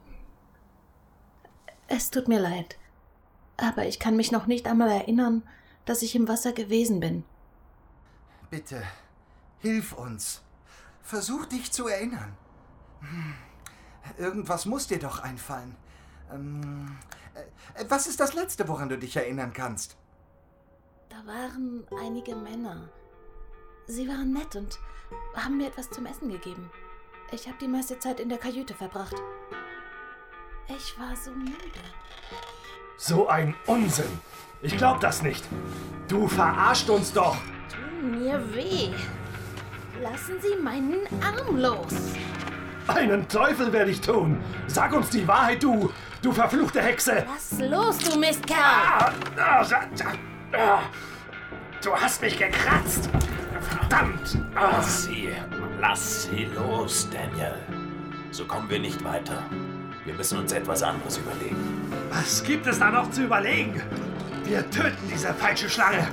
Es tut mir leid. Aber ich kann mich noch nicht einmal erinnern, dass ich im Wasser gewesen bin. Bitte, hilf uns. Versuch dich zu erinnern. Hm. Irgendwas muss dir doch einfallen. Ähm, äh, was ist das Letzte, woran du dich erinnern kannst? Da waren einige Männer. Sie waren nett und haben mir etwas zum Essen gegeben. Ich habe die meiste Zeit in der Kajüte verbracht. Ich war so müde. So ein Unsinn! Ich glaub das nicht! Du verarscht uns doch! Tun mir weh! Lassen Sie meinen Arm los! Einen Teufel werde ich tun! Sag uns die Wahrheit, du! Du verfluchte Hexe! Lass los, du Mistkerl! Ah, ah, ah, du hast mich gekratzt! Verdammt! Ah. Lass sie! Lass sie los, Daniel! So kommen wir nicht weiter. Wir müssen uns etwas anderes überlegen. Was gibt es da noch zu überlegen? Wir töten diese falsche Schlange!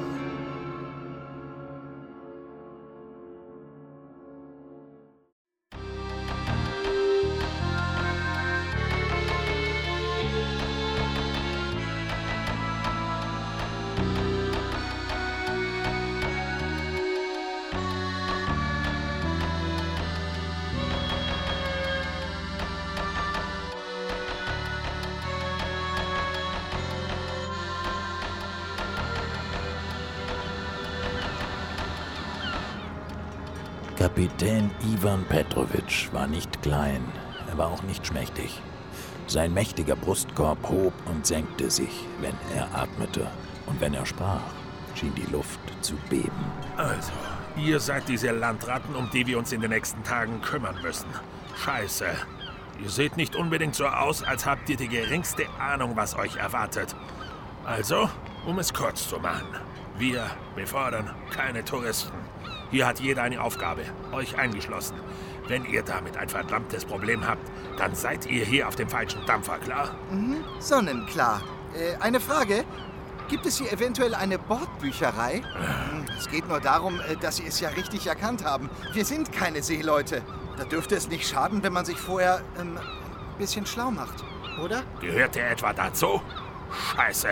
Kapitän Ivan Petrovic war nicht klein, er war auch nicht schmächtig. Sein mächtiger Brustkorb hob und senkte sich, wenn er atmete. Und wenn er sprach, schien die Luft zu beben. Also, ihr seid diese Landratten, um die wir uns in den nächsten Tagen kümmern müssen. Scheiße. Ihr seht nicht unbedingt so aus, als habt ihr die geringste Ahnung, was euch erwartet. Also, um es kurz zu machen. Wir befördern keine Touristen. Hier hat jeder eine Aufgabe, euch eingeschlossen. Wenn ihr damit ein verdammtes Problem habt, dann seid ihr hier auf dem falschen Dampfer, klar? Mhm, sonnenklar. Äh, eine Frage. Gibt es hier eventuell eine Bordbücherei? Es geht nur darum, dass Sie es ja richtig erkannt haben. Wir sind keine Seeleute. Da dürfte es nicht schaden, wenn man sich vorher ähm, ein bisschen schlau macht, oder? Gehört ihr etwa dazu? Scheiße.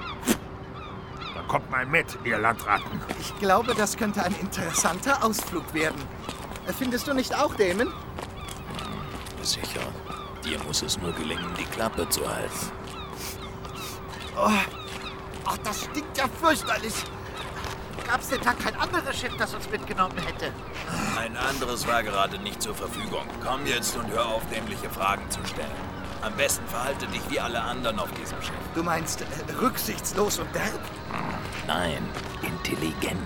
Dann kommt mal mit, ihr Landratten. Ich glaube, das könnte ein interessanter Ausflug werden. Findest du nicht auch, Damon? Sicher. Dir muss es nur gelingen, die Klappe zu halten. Oh. Ach, das stinkt ja fürchterlich. Gab es denn da kein anderes Schiff, das uns mitgenommen hätte? Ein anderes war gerade nicht zur Verfügung. Komm jetzt und hör auf, dämliche Fragen zu stellen. Am besten verhalte dich wie alle anderen auf diesem Schiff. Du meinst äh, rücksichtslos und derb? Nein, intelligent.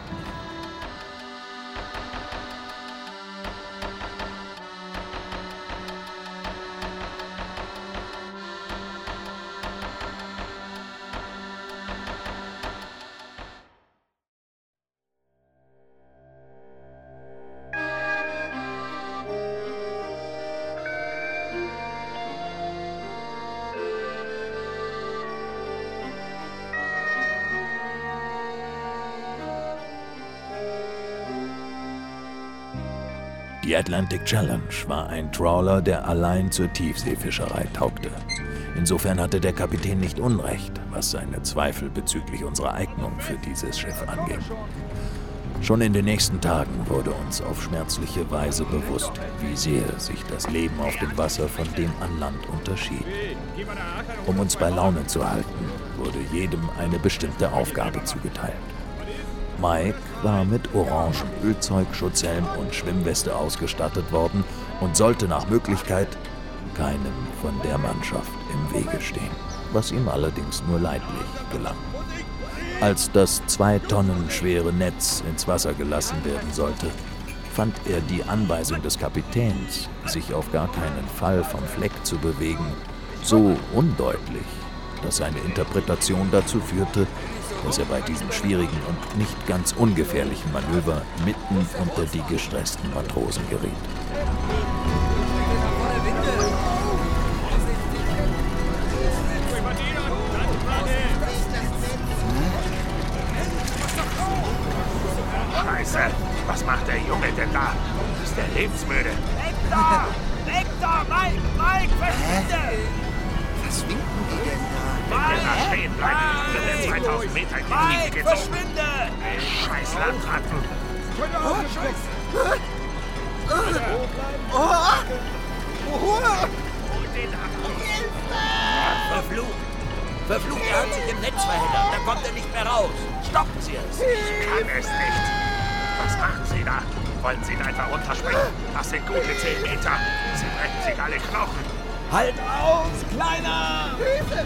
Die Atlantic Challenge war ein Trawler, der allein zur Tiefseefischerei taugte. Insofern hatte der Kapitän nicht Unrecht, was seine Zweifel bezüglich unserer Eignung für dieses Schiff anging. Schon in den nächsten Tagen wurde uns auf schmerzliche Weise bewusst, wie sehr sich das Leben auf dem Wasser von dem an Land unterschied. Um uns bei Laune zu halten, wurde jedem eine bestimmte Aufgabe zugeteilt. Mike war mit orangem Ölzeug, Schutzhelm und Schwimmweste ausgestattet worden und sollte nach Möglichkeit keinem von der Mannschaft im Wege stehen, was ihm allerdings nur leidlich gelang. Als das zwei Tonnen schwere Netz ins Wasser gelassen werden sollte, fand er die Anweisung des Kapitäns, sich auf gar keinen Fall vom Fleck zu bewegen, so undeutlich, dass seine Interpretation dazu führte, dass er bei diesem schwierigen und nicht ganz ungefährlichen Manöver mitten unter die gestressten Matrosen geriet. Scheiße, was macht der Junge denn da? Ist der lebensmüde? Hector! Hector! Mike! Mike! Verschwinde! Was winken die denn da? Wenn der da stehen bleibt, wird er zweitausend Meter in die Tiefe gezogen. Verschwinde! Scheiß Landratten! Verflucht! Verflucht, er hat sich im Netz verheddert. Da kommt er nicht mehr raus. Stoppen Sie es! Ich kann es nicht. Was machen Sie da? Wollen Sie da einfach runterspringen? Das sind gute zehn Meter. Sie brechen sich alle Knochen. Halt aus, Kleiner! Hilfe!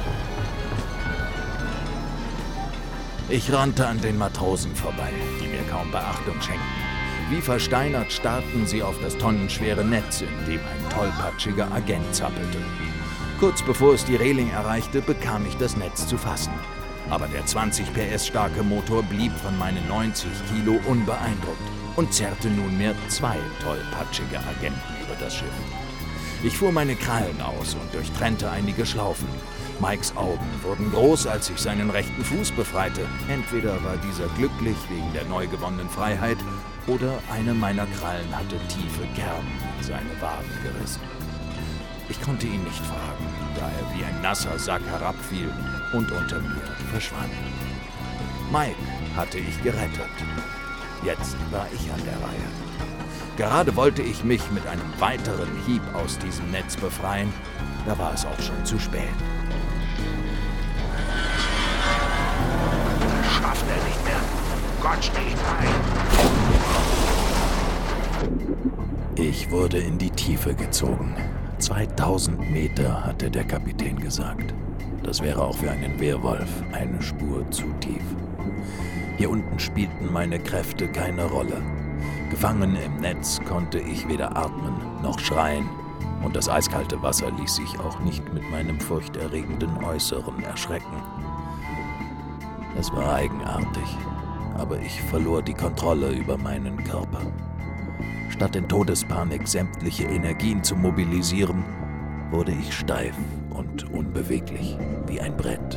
Ich rannte an den Matrosen vorbei, die mir kaum Beachtung schenkten. Wie versteinert starrten sie auf das tonnenschwere Netz, in dem ein tollpatschiger Agent zappelte. Kurz bevor es die Reling erreichte, bekam ich das Netz zu fassen. Aber der zwanzig P S starke Motor blieb von meinen neunzig Kilo unbeeindruckt und zerrte nunmehr zwei tollpatschige Agenten über das Schiff. Ich fuhr meine Krallen aus und durchtrennte einige Schlaufen. Mikes Augen wurden groß, als ich seinen rechten Fuß befreite. Entweder war dieser glücklich wegen der neu gewonnenen Freiheit oder eine meiner Krallen hatte tiefe Kerben in seine Waden gerissen. Ich konnte ihn nicht fragen, da er wie ein nasser Sack herabfiel und unter mir verschwand. Mike hatte ich gerettet. Jetzt war ich an der Reihe. Gerade wollte ich mich mit einem weiteren Hieb aus diesem Netz befreien, da war es auch schon zu spät. Das schafft er nicht mehr. Gott steht bei. Ich wurde in die Tiefe gezogen. zweitausend Meter, hatte der Kapitän gesagt. Das wäre auch für einen Wehrwolf eine Spur zu tief. Hier unten spielten meine Kräfte keine Rolle. Gefangen im Netz konnte ich weder atmen noch schreien, und das eiskalte Wasser ließ sich auch nicht mit meinem furchterregenden Äußeren erschrecken. Es war eigenartig, aber ich verlor die Kontrolle über meinen Körper. Statt in Todespanik sämtliche Energien zu mobilisieren, wurde ich steif und unbeweglich wie ein Brett.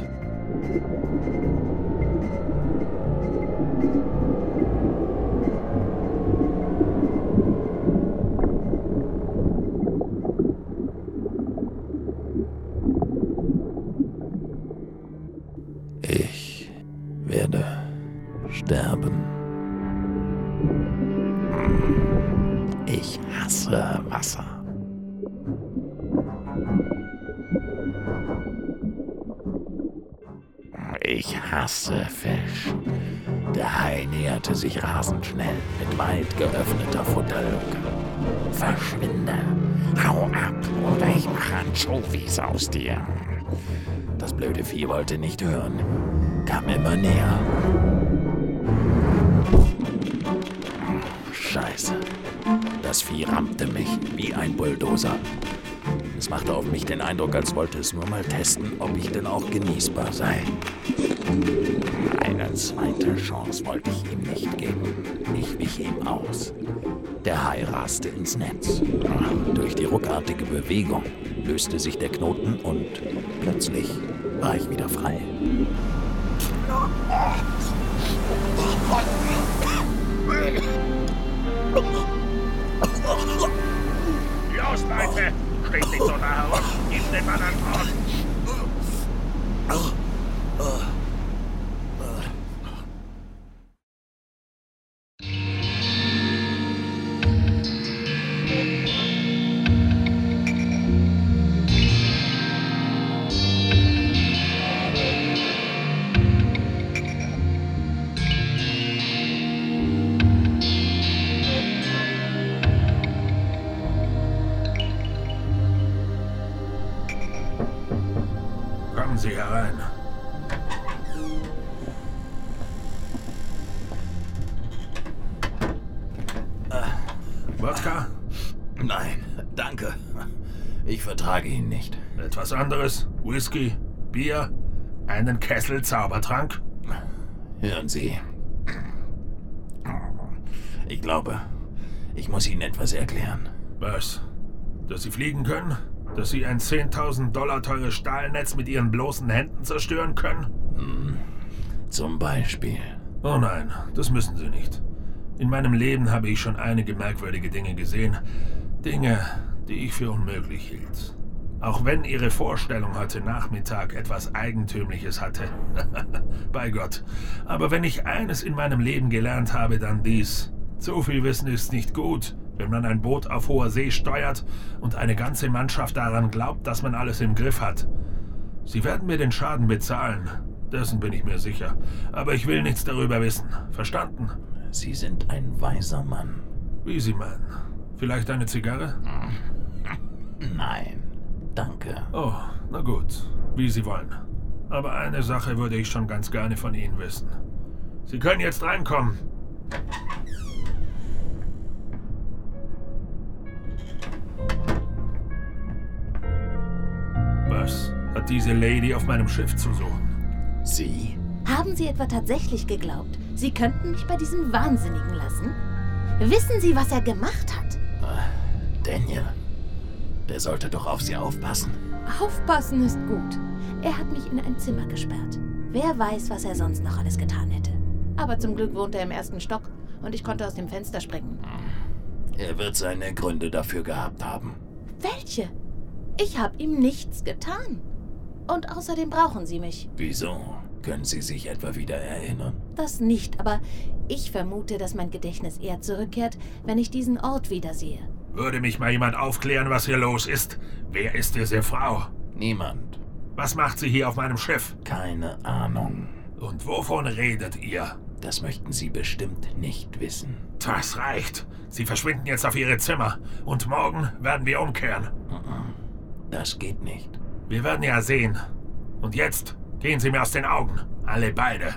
Ich werde sterben. Ich hasse Wasser. Ich hasse Fisch. Der Hai näherte sich rasend schnell mit weit geöffneter Futterluke. Verschwinde, hau ab oder ich mache Anchovies aus dir. Das blöde Vieh wollte nicht hören, kam immer näher. Scheiße. Das Vieh rammte mich wie ein Bulldozer. Es machte auf mich den Eindruck, als wollte es nur mal testen, ob ich denn auch genießbar sei. Eine zweite Chance wollte ich ihm nicht geben. Ich wich ihm aus. Der Hai raste ins Netz. Durch die ruckartige Bewegung löste sich der Knoten und plötzlich war ich wieder frei. Los, Leute! Steht nicht so nah herum! Gib den Mann Antwort! Kommen Sie herein. Wodka? Nein, danke. Ich vertrage ihn nicht. Etwas anderes? Whisky? Bier? Einen Kessel Zaubertrank? Hören Sie. Ich glaube, ich muss Ihnen etwas erklären. Was? Dass Sie fliegen können? Dass Sie ein zehntausend Dollar teures Stahlnetz mit Ihren bloßen Händen zerstören können? Hm, zum Beispiel. Oh nein, das müssen Sie nicht. In meinem Leben habe ich schon einige merkwürdige Dinge gesehen. Dinge, die ich für unmöglich hielt. Auch wenn Ihre Vorstellung heute Nachmittag etwas Eigentümliches hatte. Bei Gott. Aber wenn ich eines in meinem Leben gelernt habe, dann dies. Zu viel Wissen ist nicht gut, wenn man ein Boot auf hoher See steuert und eine ganze Mannschaft daran glaubt, dass man alles im Griff hat. Sie werden mir den Schaden bezahlen. Dessen bin ich mir sicher. Aber ich will nichts darüber wissen. Verstanden? Sie sind ein weiser Mann. Wie Sie meinen. Vielleicht eine Zigarre? Nein, danke. Oh, na gut. Wie Sie wollen. Aber eine Sache würde ich schon ganz gerne von Ihnen wissen. Sie können jetzt reinkommen. Was hat diese Lady auf meinem Schiff zu suchen? Sie? Haben Sie etwa tatsächlich geglaubt, Sie könnten mich bei diesem Wahnsinnigen lassen? Wissen Sie, was er gemacht hat? Daniel, der sollte doch auf Sie aufpassen. Aufpassen ist gut. Er hat mich in ein Zimmer gesperrt. Wer weiß, was er sonst noch alles getan hätte. Aber zum Glück wohnt er im ersten Stock und ich konnte aus dem Fenster springen. Er wird seine Gründe dafür gehabt haben. Welche? Ich habe ihm nichts getan. Und außerdem brauchen Sie mich. Wieso? Können Sie sich etwa wieder erinnern? Das nicht, aber ich vermute, dass mein Gedächtnis eher zurückkehrt, wenn ich diesen Ort wiedersehe. Würde mich mal jemand aufklären, was hier los ist? Wer ist diese Frau? Niemand. Was macht sie hier auf meinem Schiff? Keine Ahnung. Und wovon redet ihr? Das möchten Sie bestimmt nicht wissen. Das reicht. Sie verschwinden jetzt auf Ihre Zimmer. Und morgen werden wir umkehren. Das geht nicht. Wir werden ja sehen. Und jetzt gehen Sie mir aus den Augen. Alle beide.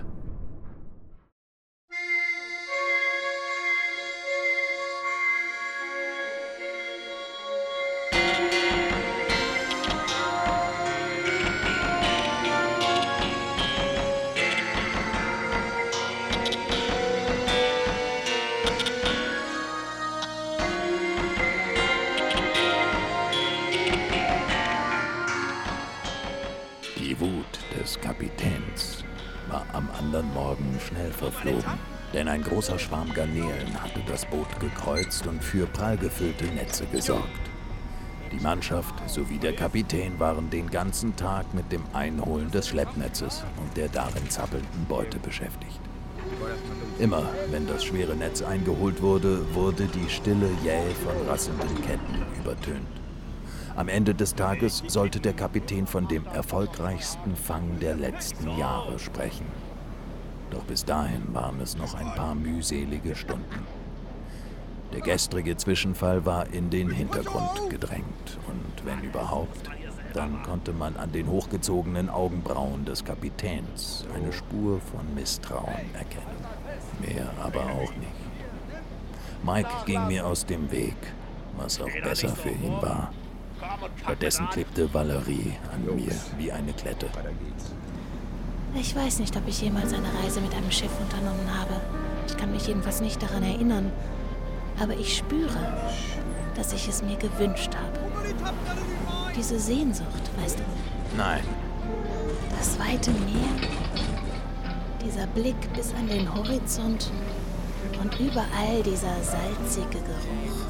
Die Wut des Kapitäns war am anderen Morgen schnell verflogen, denn ein großer Schwarm Garnelen hatte das Boot gekreuzt und für prall gefüllte Netze gesorgt. Die Mannschaft sowie der Kapitän waren den ganzen Tag mit dem Einholen des Schleppnetzes und der darin zappelnden Beute beschäftigt. Immer, wenn das schwere Netz eingeholt wurde, wurde die Stille jäh von rasselnden Ketten übertönt. Am Ende des Tages sollte der Kapitän von dem erfolgreichsten Fang der letzten Jahre sprechen. Doch bis dahin waren es noch ein paar mühselige Stunden. Der gestrige Zwischenfall war in den Hintergrund gedrängt und wenn überhaupt, dann konnte man an den hochgezogenen Augenbrauen des Kapitäns eine Spur von Misstrauen erkennen. Mehr aber auch nicht. Mike ging mir aus dem Weg, was auch besser für ihn war. Stattdessen klebte Valerie an mir wie eine Klette. Ich weiß nicht, ob ich jemals eine Reise mit einem Schiff unternommen habe. Ich kann mich jedenfalls nicht daran erinnern. Aber ich spüre, dass ich es mir gewünscht habe. Diese Sehnsucht, weißt du? Nein. Das weite Meer, dieser Blick bis an den Horizont und überall dieser salzige Geruch.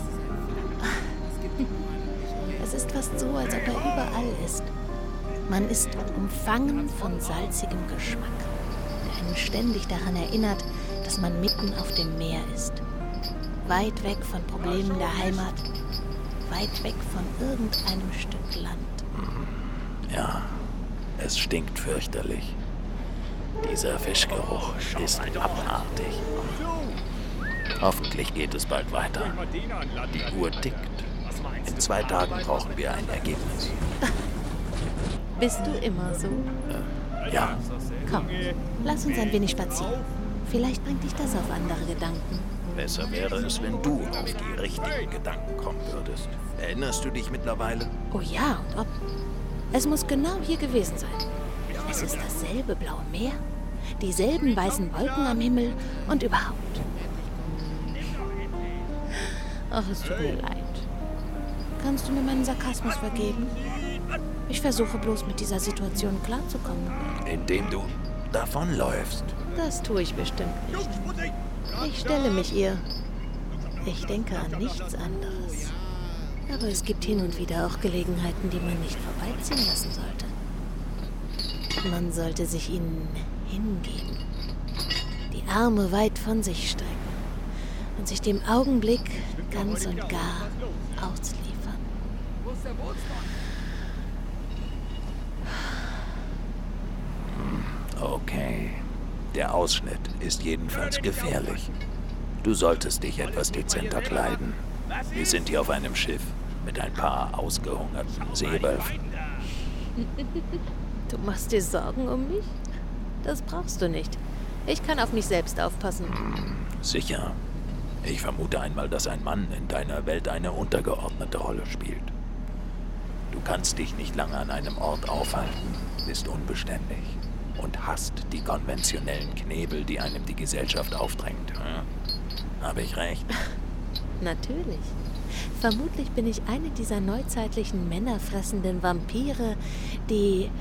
Es ist fast so, als ob er überall ist. Man ist umfangen von salzigem Geschmack, der einen ständig daran erinnert, dass man mitten auf dem Meer ist. Weit weg von Problemen der Heimat, weit weg von irgendeinem Stück Land. Ja, es stinkt fürchterlich. Dieser Fischgeruch ist abartig. Hoffentlich geht es bald weiter. Die Uhr tickt. In zwei Tagen brauchen wir ein Ergebnis. Bist du immer so? Äh, ja. Komm, lass uns ein wenig spazieren. Vielleicht bringt dich das auf andere Gedanken. Besser wäre es, wenn du auf die richtigen Gedanken kommen würdest. Erinnerst du dich mittlerweile? Oh ja, und ob. Es muss genau hier gewesen sein. Es ist dasselbe blaue Meer, dieselben weißen Wolken am Himmel und überhaupt. Ach, es tut mir leid. Kannst du mir meinen Sarkasmus vergeben? Ich versuche bloß mit dieser Situation klarzukommen. Indem du davonläufst. Das tue ich bestimmt nicht. Ich stelle mich ihr. Ich denke an nichts anderes. Aber es gibt hin und wieder auch Gelegenheiten, die man nicht vorbeiziehen lassen sollte. Man sollte sich ihnen hingeben. Die Arme weit von sich strecken und sich dem Augenblick ganz und gar ausliefern. Okay. Der Ausschnitt ist jedenfalls gefährlich. Du solltest dich etwas dezenter kleiden. Wir sind hier auf einem Schiff mit ein paar ausgehungerten Seewölfen. Du machst dir Sorgen um mich? Das brauchst du nicht. Ich kann auf mich selbst aufpassen. Sicher. Ich vermute einmal, dass ein Mann in deiner Welt eine untergeordnete Rolle spielt. Du kannst dich nicht lange an einem Ort aufhalten, bist unbeständig und hasst die konventionellen Knebel, die einem die Gesellschaft aufdrängt. Hm? Habe ich recht? Natürlich. Vermutlich bin ich eine dieser neuzeitlichen männerfressenden Vampire, die...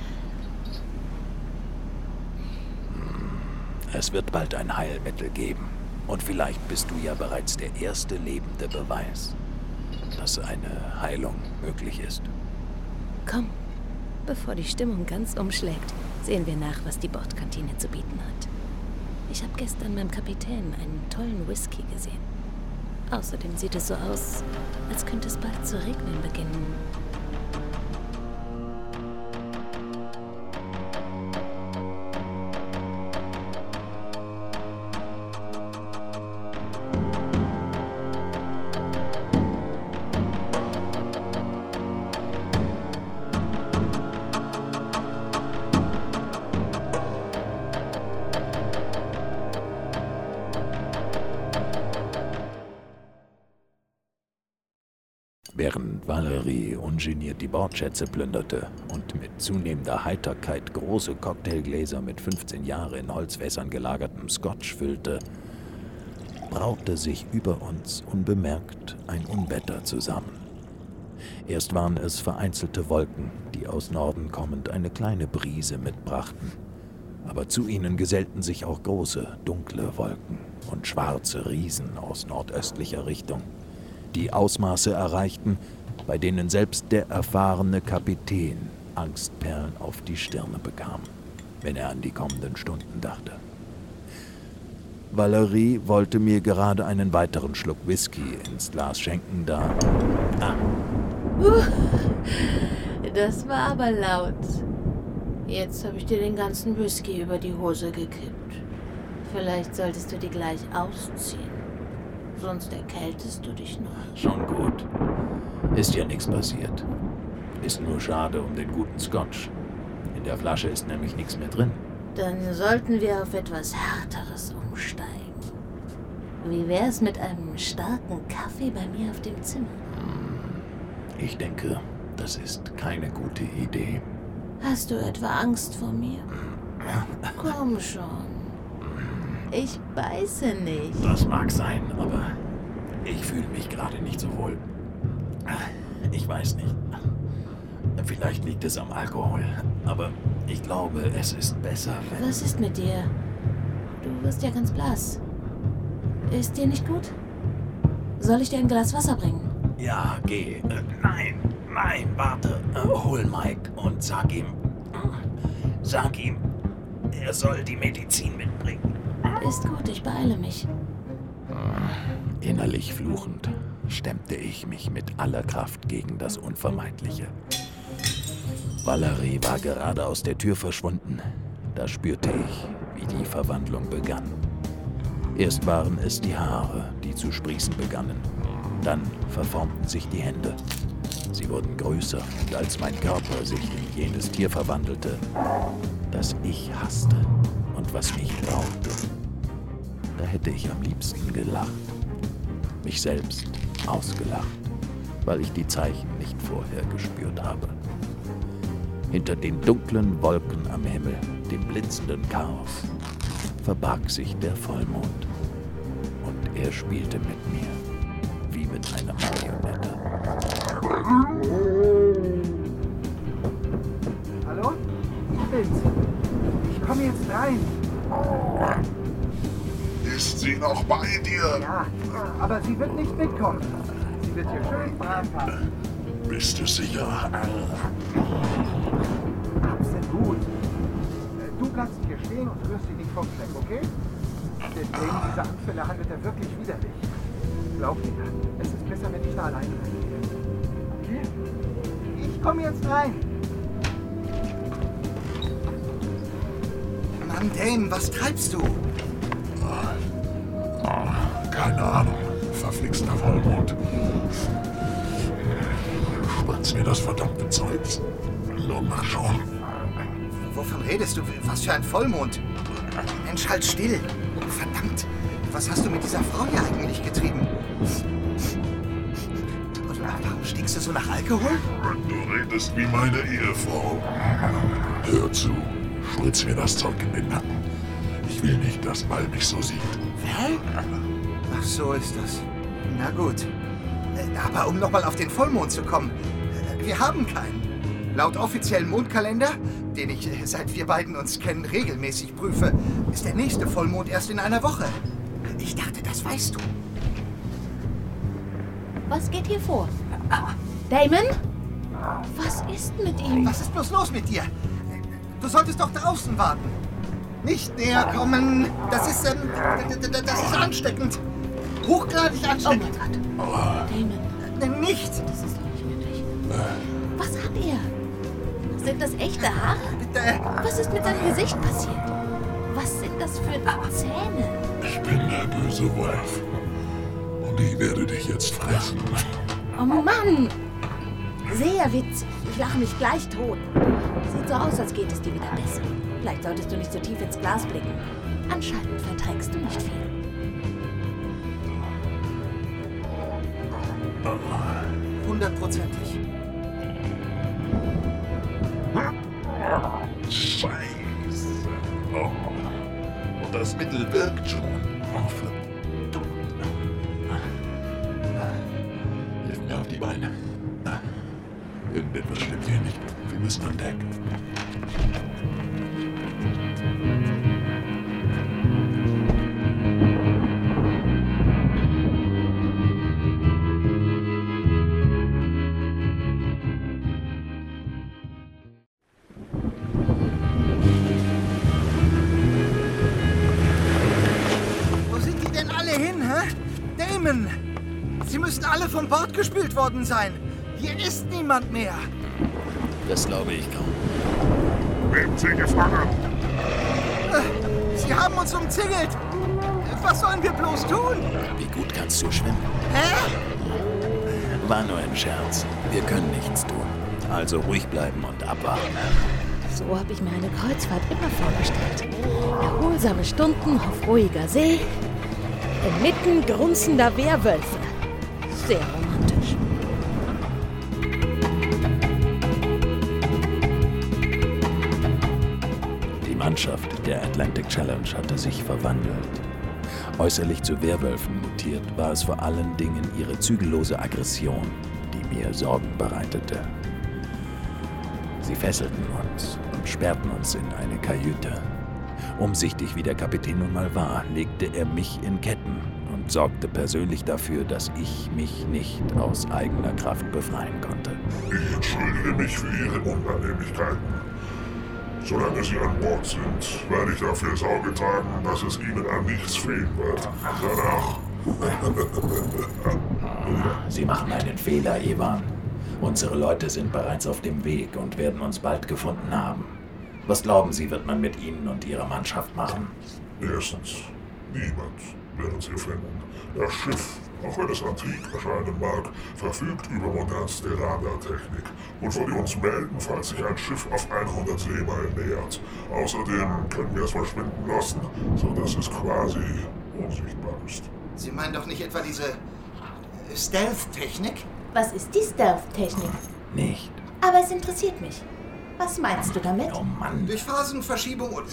Es wird bald ein Heilmittel geben. Und vielleicht bist du ja bereits der erste lebende Beweis, dass eine Heilung möglich ist. Komm, bevor die Stimmung ganz umschlägt, sehen wir nach, was die Bordkantine zu bieten hat. Ich habe gestern beim Kapitän einen tollen Whisky gesehen. Außerdem sieht es so aus, als könnte es bald zu regnen beginnen. Während Valerie ungeniert die Bordschätze plünderte und mit zunehmender Heiterkeit große Cocktailgläser mit fünfzehn Jahre in Holzfässern gelagertem Scotch füllte, braute sich über uns unbemerkt ein Unwetter zusammen. Erst waren es vereinzelte Wolken, die aus Norden kommend eine kleine Brise mitbrachten. Aber zu ihnen gesellten sich auch große, dunkle Wolken und schwarze Riesen aus nordöstlicher Richtung, die Ausmaße erreichten, bei denen selbst der erfahrene Kapitän Angstperlen auf die Stirne bekam, wenn er an die kommenden Stunden dachte. Valerie wollte mir gerade einen weiteren Schluck Whisky ins Glas schenken, da... Ah. Uh, das war aber laut. Jetzt habe ich dir den ganzen Whisky über die Hose gekippt. Vielleicht solltest du die gleich ausziehen. Sonst erkältest du dich noch. Schon gut. Ist ja nichts passiert. Ist nur schade um den guten Scotch. In der Flasche ist nämlich nichts mehr drin. Dann sollten wir auf etwas Härteres umsteigen. Wie wär's mit einem starken Kaffee bei mir auf dem Zimmer? Ich denke, das ist keine gute Idee. Hast du etwa Angst vor mir? Komm schon. Ich beiße nicht. Das mag sein, aber ich fühle mich gerade nicht so wohl. Ich weiß nicht. Vielleicht liegt es am Alkohol, aber ich glaube, es ist besser, wenn... Was ist mit dir? Du wirst ja ganz blass. Ist dir nicht gut? Soll ich dir ein Glas Wasser bringen? Ja, geh. Äh, nein, nein, warte. Äh, hol Mike und sag ihm... Sag ihm, er soll die Medizin mitbringen. Ist gut, ich beeile mich. Innerlich fluchend stemmte ich mich mit aller Kraft gegen das Unvermeidliche. Valerie war gerade aus der Tür verschwunden. Da spürte ich, wie die Verwandlung begann. Erst waren es die Haare, die zu sprießen begannen. Dann verformten sich die Hände. Sie wurden größer, und als mein Körper sich in jenes Tier verwandelte, das ich hasste und was mich brauchte, da hätte ich am liebsten gelacht. Mich selbst ausgelacht, weil ich die Zeichen nicht vorher gespürt habe. Hinter den dunklen Wolken am Himmel, dem blitzenden Chaos, verbarg sich der Vollmond. Und er spielte mit mir, wie mit einer Marionette. Hallo? Ich bin's. Ich komme jetzt rein. Ist sie noch bei dir? Ja, aber sie wird nicht mitkommen. Sie wird hier schön brav haben. Bist du sicher? Absolut. Du bleibst hier stehen und rührst dich nicht vom Fleck, okay? Denn wegen dieser Anfälle handelt er wirklich widerlich. Glaub mir, es ist besser, wenn ich da allein reingehe. Okay? Ich komme jetzt rein. Mann, Dame, was treibst du? Keine Ahnung. Verflixter Vollmond. Spritz mir das verdammte Zeugs. Nur mal schauen. Wovon redest du? Was für ein Vollmond? Mensch, halt still. Verdammt. Was hast du mit dieser Frau hier eigentlich getrieben? Und warum stinkst du so nach Alkohol? Du redest wie meine Ehefrau. Hör zu. Spritz mir das Zeug in den Nacken. Ich will nicht, dass Mal mich so sieht. Hä? Ach, so ist das. Na gut. Aber um nochmal auf den Vollmond zu kommen. Wir haben keinen. Laut offiziellen Mondkalender, den ich, seit wir beiden uns kennen, regelmäßig prüfe, ist der nächste Vollmond erst in einer Woche. Ich dachte, das weißt du. Was geht hier vor? Damon? Was ist mit ihm? Was ist bloß los mit dir? Du solltest doch draußen warten. Nicht näher kommen. Das ist, ähm, das ist ansteckend. Hochgradig ansteckend. Oh mein Gott. Damon. Nicht. Das ist doch nicht möglich. Was hat er? Sind das echte Haare? Bitte. Was ist mit seinem Gesicht passiert? Was sind das für Zähne? Ich bin der böse Wolf. Und ich werde dich jetzt fressen. Oh Mann! Sehr witzig. Ich lache mich gleich tot. Sieht so aus, als geht es dir wieder besser. Vielleicht solltest du nicht so tief ins Glas blicken. Anscheinend verträgst du nicht viel. Hundertprozentig. Scheiße. Oh. Und das Mittel wirkt schon. Oh, verdammt. Hilf mir auf die Beine. Irgendetwas stimmt hier nicht. Wir müssen an Deck. Sie müssen alle von Bord gespült worden sein. Hier ist niemand mehr. Das glaube ich kaum. Nehmt sie gefangen. Sie haben uns umzingelt. Was sollen wir bloß tun? Wie gut kannst du schwimmen? Hä? War nur ein Scherz. Wir können nichts tun. Also ruhig bleiben und abwarten. So habe ich mir eine Kreuzfahrt immer vorgestellt. Erholsame Stunden auf ruhiger See, inmitten grunzender Werwölfe. Sehr romantisch. Die Mannschaft der Atlantic Challenge hatte sich verwandelt. Äußerlich zu Werwölfen mutiert, war es vor allen Dingen ihre zügellose Aggression, die mir Sorgen bereitete. Sie fesselten uns und sperrten uns in eine Kajüte. Umsichtig wie der Kapitän nun mal war, legte er mich in Ketten und sorgte persönlich dafür, dass ich mich nicht aus eigener Kraft befreien konnte. Ich entschuldige mich für Ihre Unannehmlichkeiten. Solange Sie an Bord sind, werde ich dafür Sorge tragen, dass es Ihnen an nichts fehlen wird. Danach... Sie machen einen Fehler, Ewan. Unsere Leute sind bereits auf dem Weg und werden uns bald gefunden haben. Was glauben Sie, wird man mit Ihnen und Ihrer Mannschaft machen? Erstens, niemand wird uns hier finden. Das Schiff auch wenn es antik erscheinen mag, verfügt über modernste Radartechnik und würde uns melden, falls sich ein Schiff auf hundert Seemeilen nähert. Außerdem können wir es verschwinden lassen, sodass es quasi unsichtbar ist. Sie meinen doch nicht etwa diese Stealth-Technik? Was ist die Stealth-Technik? Nicht. Aber es interessiert mich. Was meinst du damit? Oh Mann. Durch Phasenverschiebung und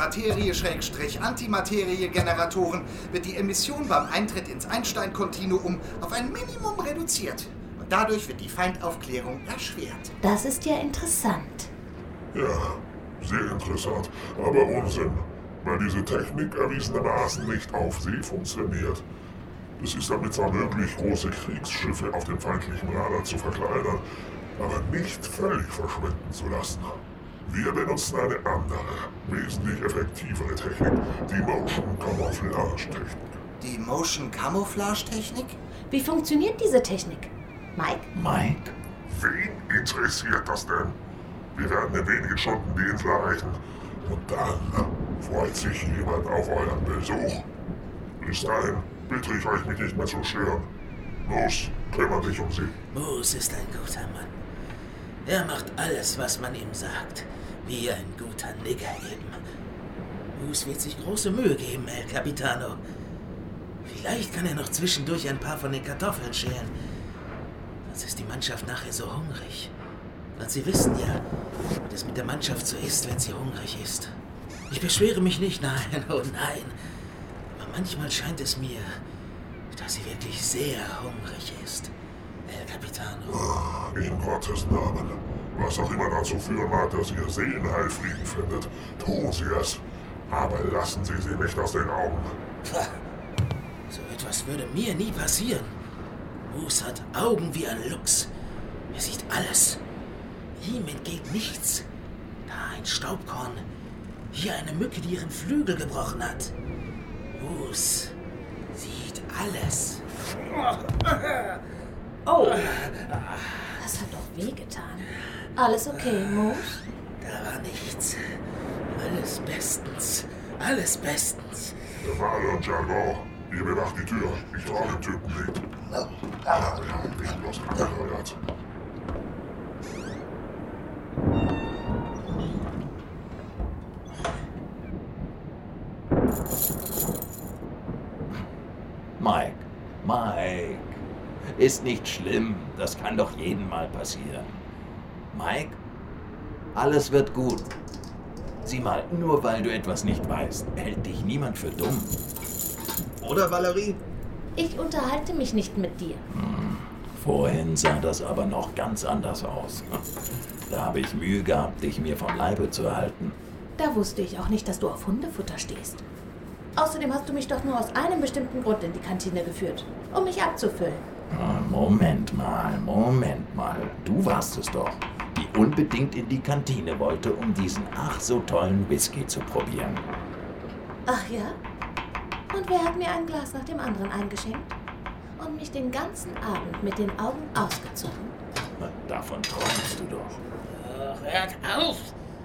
Materie-Antimaterie-Generatoren wird die Emission beim Eintritt ins Einstein-Kontinuum auf ein Minimum reduziert. Und dadurch wird die Feindaufklärung erschwert. Das ist ja interessant. Ja, sehr interessant, aber Unsinn, weil diese Technik erwiesenermaßen nicht auf See funktioniert. Es ist damit zwar möglich, große Kriegsschiffe auf dem feindlichen Radar zu verkleinern, aber nicht völlig verschwinden zu lassen. Wir benutzen eine andere, wesentlich effektivere Technik, die Motion Camouflage Technik. Die Motion Camouflage Technik? Wie funktioniert diese Technik? Mike? Mike? Wen interessiert das denn? Wir werden in wenigen Stunden die Insel erreichen. Und dann freut sich jemand auf euren Besuch. Bis dahin bitte ich euch, mich nicht mehr zu stören. Los, kümmert dich um sie. Moose ist ein guter Mann. Er macht alles, was man ihm sagt. Wie ein guter Nigger eben. Moose wird sich große Mühe geben, El Capitano. Vielleicht kann er noch zwischendurch ein paar von den Kartoffeln schälen. Sonst ist die Mannschaft nachher so hungrig. Und Sie wissen ja, wie das mit der Mannschaft so ist, wenn sie hungrig ist. Ich beschwere mich nicht, nein, oh nein. Aber manchmal scheint es mir, dass sie wirklich sehr hungrig ist. El Capitano. Oh, in Gottes Namen. Was auch immer dazu führen mag, dass ihr Seelenheilfrieden findet, tun Sie es. Aber lassen Sie sie nicht aus den Augen. Pah, so etwas würde mir nie passieren. Moose hat Augen wie ein Luchs. Er sieht alles. Ihm entgeht nichts. Da ein Staubkorn. Hier eine Mücke, die ihren Flügel gebrochen hat. Moose sieht alles. Oh, das hat doch wehgetan. Alles okay, Moose? Da war nichts. Alles bestens. Alles bestens. Der Maler und Jargon, ihr bewacht die Tür. Ich traue dem Typen nicht. Ja, nicht bloß angeheuert. Mike, Mike, ist nicht schlimm. Das kann doch jedem mal passieren. Mike, alles wird gut. Sieh mal, nur weil du etwas nicht weißt, hält dich niemand für dumm. Oder, Valerie? Ich unterhalte mich nicht mit dir. Hm, vorhin sah das aber noch ganz anders aus. Da habe ich Mühe gehabt, dich mir vom Leibe zu erhalten. Da wusste ich auch nicht, dass du auf Hundefutter stehst. Außerdem hast du mich doch nur aus einem bestimmten Grund in die Kantine geführt, um mich abzufüllen. Moment mal, Moment mal. Du warst es doch, die unbedingt in die Kantine wollte, um diesen ach so tollen Whisky zu probieren. Ach ja? Und wer hat mir ein Glas nach dem anderen eingeschenkt? Und mich den ganzen Abend mit den Augen ausgezogen? Davon träumst du doch. Oh, hört auf!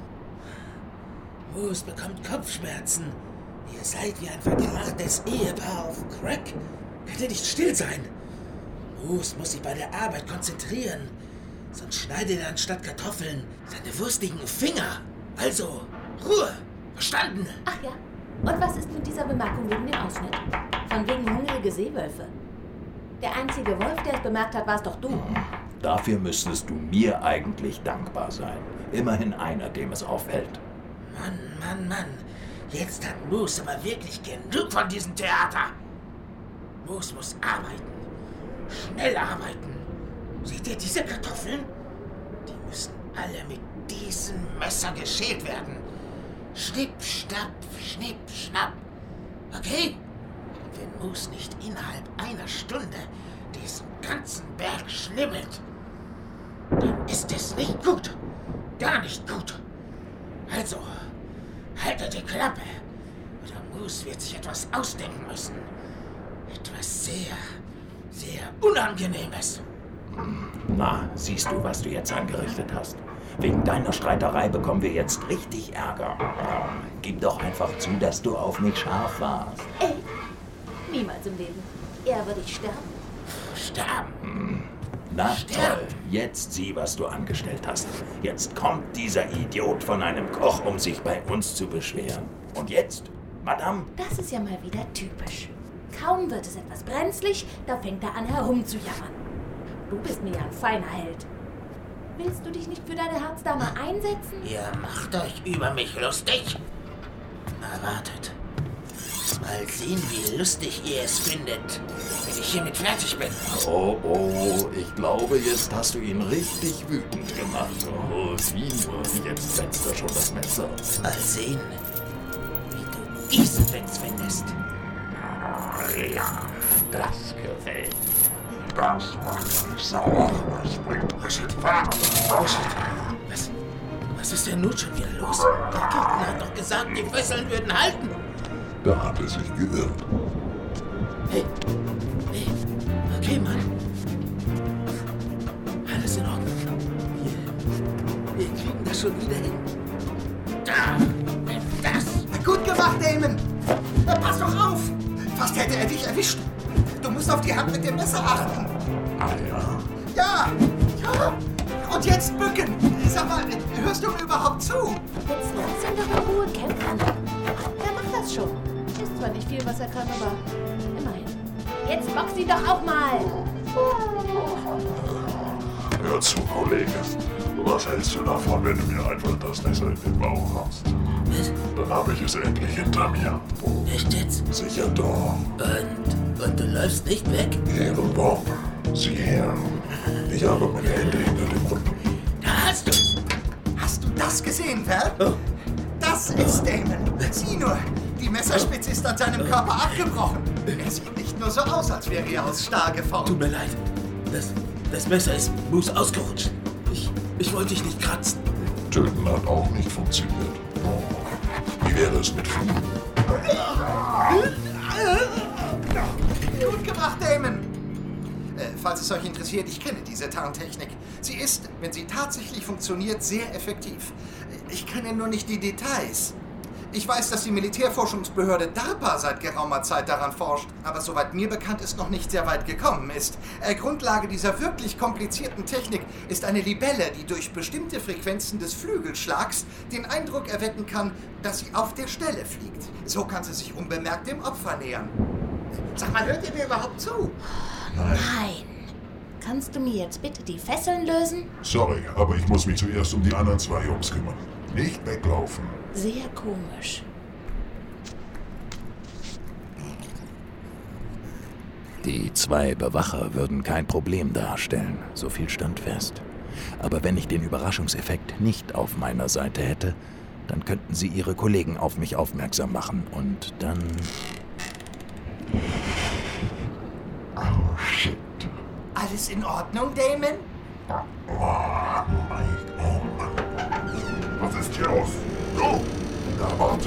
Moose bekommt Kopfschmerzen. Ihr seid wie ein verkraachtes Ehepaar auf Crack. Könnt ihr nicht still sein? Moose muss sich bei der Arbeit konzentrieren. Sonst schneidet er anstatt Kartoffeln seine wurstigen Finger. Also, Ruhe! Verstanden? Ach ja. Und was ist mit dieser Bemerkung wegen dem Ausschnitt? Von wegen hungrige Seewölfe. Der einzige Wolf, der es bemerkt hat, warst doch du. Dafür müsstest du mir eigentlich dankbar sein. Immerhin einer, dem es auffällt. Mann, Mann, Mann. Jetzt hat Moose aber wirklich genug von diesem Theater. Moose muss arbeiten. Schnell arbeiten. Seht ihr diese Kartoffeln? Die müssen alle mit diesem Messer geschält werden. Schnipp, schnapp, schnipp, schnapp. Okay? Und wenn Moose nicht innerhalb einer Stunde diesen ganzen Berg schnibbelt, dann ist es nicht gut. Gar nicht gut. Also, haltet die Klappe. Oder Moose wird sich etwas ausdenken müssen. Etwas sehr, sehr Unangenehmes. Na, siehst du, was du jetzt angerichtet hast? Wegen deiner Streiterei bekommen wir jetzt richtig Ärger. Gib doch einfach zu, dass du auf mich scharf warst. Ey, niemals im Leben. Eher würde ich sterben. sterben. Hm. Na toll, jetzt sieh, was du angestellt hast. Jetzt kommt dieser Idiot von einem Koch, um sich bei uns zu beschweren. Und jetzt, Madame? Das ist ja mal wieder typisch. Kaum wird es etwas brenzlig, da fängt er an herumzujammern. Du bist mir ja ein feiner Held. Willst du dich nicht für deine Herzdame einsetzen? Ihr macht euch über mich lustig? Na, wartet. Mal sehen, wie lustig ihr es findet, wenn ich hiermit fertig bin. Oh, oh, ich glaube, jetzt hast du ihn richtig wütend gemacht. Oh, sieh nur, jetzt setzt er schon das Messer. Mal sehen, wie du diesen Witz findest. Ja, das gefällt mir. Das macht mich sauer. Das bringt mich Fahrt. Was, was ist denn nun schon wieder los? Der Captain hat doch gesagt, die Fesseln würden halten. Da hat er sich geirrt. Hey, hey, okay, Mann. Alles in Ordnung. Wir, wir kriegen das schon wieder hin. Da, das. Gut gemacht, Damon. Na, pass doch auf. Fast hätte er dich erwischt. Du musst auf die Hand mit dem Messer achten. Ah ja? Ja, ja. Und jetzt bücken. Sag mal, hörst du mir überhaupt zu? Jetzt lass ihn doch in Ruhe kämpfen. Er macht das schon. Ist zwar nicht viel, was er kann, aber immerhin. Jetzt box ihn doch auch mal. Hör zu, Kollege. Was hältst du davon, wenn du mir einfach das Messer in den Bauch haust? Dann habe ich es endlich hinter mir. Echt jetzt? Sicher doch. Und, und du läufst nicht weg? Ehrenbock, sieh her. Ich habe meine Hände hinter dem Rücken. Da hast du's. Hast du das gesehen, Val? Oh. Das ist Damon. Sieh nur, die Messerspitze ist an seinem Körper abgebrochen. Er sieht nicht nur so aus, als wäre er aus Stahl geformt. Tut mir leid. Das, das Messer ist Moose ausgerutscht. Ich, ich wollte dich nicht kratzen. Töten hat auch nicht funktioniert. Wie wäre es mit Fliegen? Gut gemacht, Damon. Äh, falls es euch interessiert, ich kenne diese Tarntechnik. Sie ist, wenn sie tatsächlich funktioniert, sehr effektiv. Ich kenne nur nicht die Details. Ich weiß, dass die Militärforschungsbehörde DARPA seit geraumer Zeit daran forscht, aber soweit mir bekannt ist, noch nicht sehr weit gekommen ist. Äh, Grundlage dieser wirklich komplizierten Technik ist eine Libelle, die durch bestimmte Frequenzen des Flügelschlags den Eindruck erwecken kann, dass sie auf der Stelle fliegt. So kann sie sich unbemerkt dem Opfer nähern. Sag mal, hört ihr mir überhaupt zu? Nein. Nein. Kannst du mir jetzt bitte die Fesseln lösen? Sorry, aber ich muss mich zuerst um die anderen zwei Jungs kümmern. Nicht weglaufen. Sehr komisch. Die zwei Bewacher würden kein Problem darstellen, so viel stand fest. Aber wenn ich den Überraschungseffekt nicht auf meiner Seite hätte, dann könnten sie ihre Kollegen auf mich aufmerksam machen und dann... Oh, shit. Alles in Ordnung, Damon? Oh, mein Gott. Was ist hier los? Du, da warte.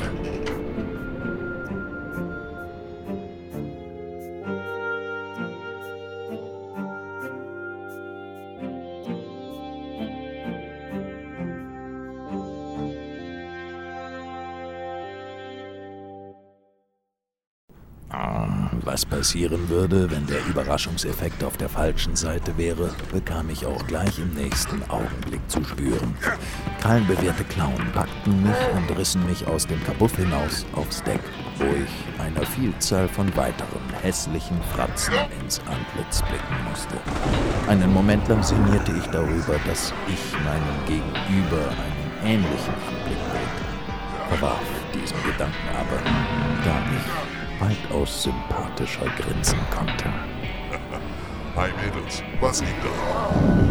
Was passieren würde, wenn der Überraschungseffekt auf der falschen Seite wäre, bekam ich auch gleich im nächsten Augenblick zu spüren. Krallenbewehrte Klauen packten mich und rissen mich aus dem Kabuff hinaus aufs Deck, wo ich einer Vielzahl von weiteren hässlichen Fratzen ins Antlitz blicken musste. Einen Moment lang sinnierte ich darüber, dass ich meinem Gegenüber einen ähnlichen Anblick bot, verwarf diesen Gedanken aber, da ich weitaus sympathischer grinsen konnte. Hi Mädels, was liegt da?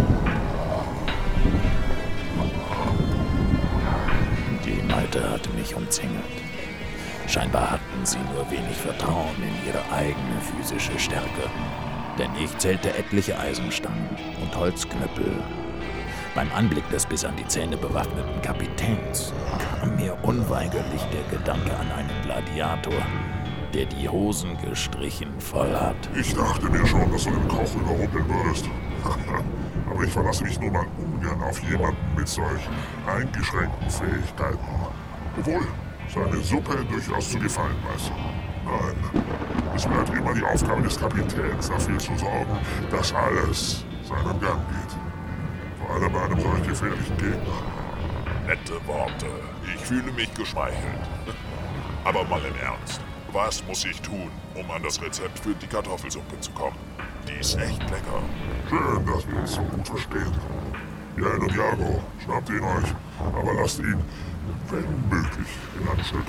Die Meute hatte mich umzingelt. Scheinbar hatten sie nur wenig Vertrauen in ihre eigene physische Stärke. Denn ich zählte etliche Eisenstangen und Holzknüppel. Beim Anblick des bis an die Zähne bewaffneten Kapitäns kam mir unweigerlich der Gedanke an einen Gladiator, der die Hosen gestrichen voll hat. Ich dachte mir schon, dass du den Koch überrumpeln würdest. Aber ich verlasse mich nun mal ungern auf jemanden mit solchen eingeschränkten Fähigkeiten. Obwohl, seine Suppe durchaus zu gefallen weiß. Nein, Es bleibt immer die Aufgabe des Kapitäns, dafür zu sorgen, dass alles seinen Gang geht. Vor allem bei einem solch gefährlichen Gegner. Nette Worte. Ich fühle mich geschmeichelt. Aber mal im Ernst. Was muss ich tun, um an das Rezept für die Kartoffelsuppe zu kommen? Die ist echt lecker. Schön, dass wir uns so gut verstehen. Jan und Jago, schnappt ihn euch, aber lasst ihn, wenn möglich, in ein Stück.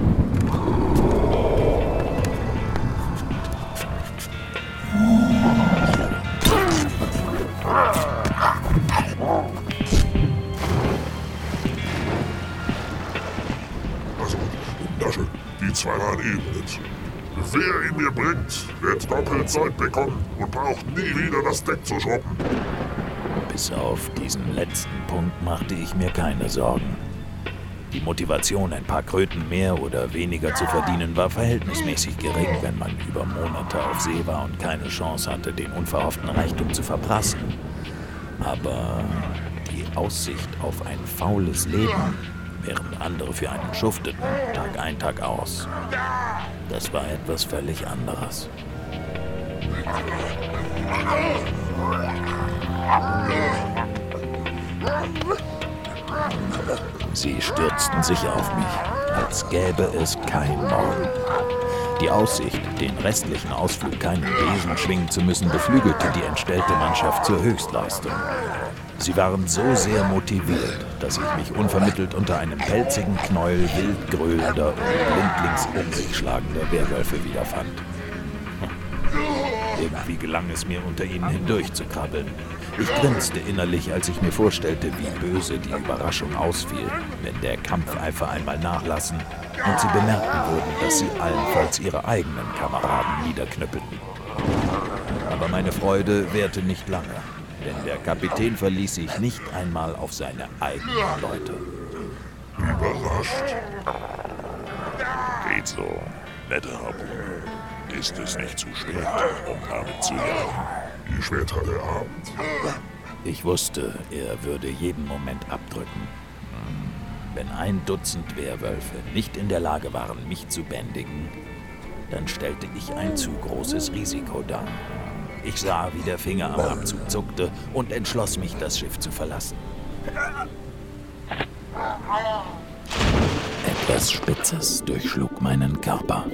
Also, Nasche, die zwei waren Ebenitz. Wer ihn mir bringt, wird doppelt Zeit bekommen und braucht nie wieder das Deck zu schrubben. Bis auf diesen letzten Punkt machte ich mir keine Sorgen. Die Motivation, ein paar Kröten mehr oder weniger zu verdienen, war verhältnismäßig gering, wenn man über Monate auf See war und keine Chance hatte, den unverhofften Reichtum zu verprassen. Aber die Aussicht auf ein faules Leben, während andere für einen schufteten, Tag ein, Tag aus, das war etwas völlig anderes. Sie stürzten sich auf mich, als gäbe es kein Morgen. Die Aussicht, den restlichen Ausflug keinen Besen schwingen zu müssen, beflügelte die entstellte Mannschaft zur Höchstleistung. Sie waren so sehr motiviert, dass ich mich unvermittelt unter einem pelzigen Knäuel wild gröhlender und blindlings um sich schlagender Werwölfe wiederfand. Irgendwie gelang es mir, unter ihnen hindurch zu krabbeln. Ich grinste innerlich, als ich mir vorstellte, wie böse die Überraschung ausfiel, wenn der Kampfeifer einmal nachlassen und sie bemerken würden, dass sie allenfalls ihre eigenen Kameraden niederknüppelten. Aber meine Freude währte nicht lange, denn der Kapitän verließ sich nicht einmal auf seine eigenen Leute. Überrascht? Geht so, netter Harpun. Ist es nicht zu spät, um damit zu jagen? Wie spät hat der Abend? Ich wusste, er würde jeden Moment abdrücken. Wenn ein Dutzend Werwölfe nicht in der Lage waren, mich zu bändigen, dann stellte ich ein zu großes Risiko dar. Ich sah, wie der Finger am Abzug zuckte und entschloss mich, das Schiff zu verlassen. Etwas Spitzes durchschlug meinen Körper.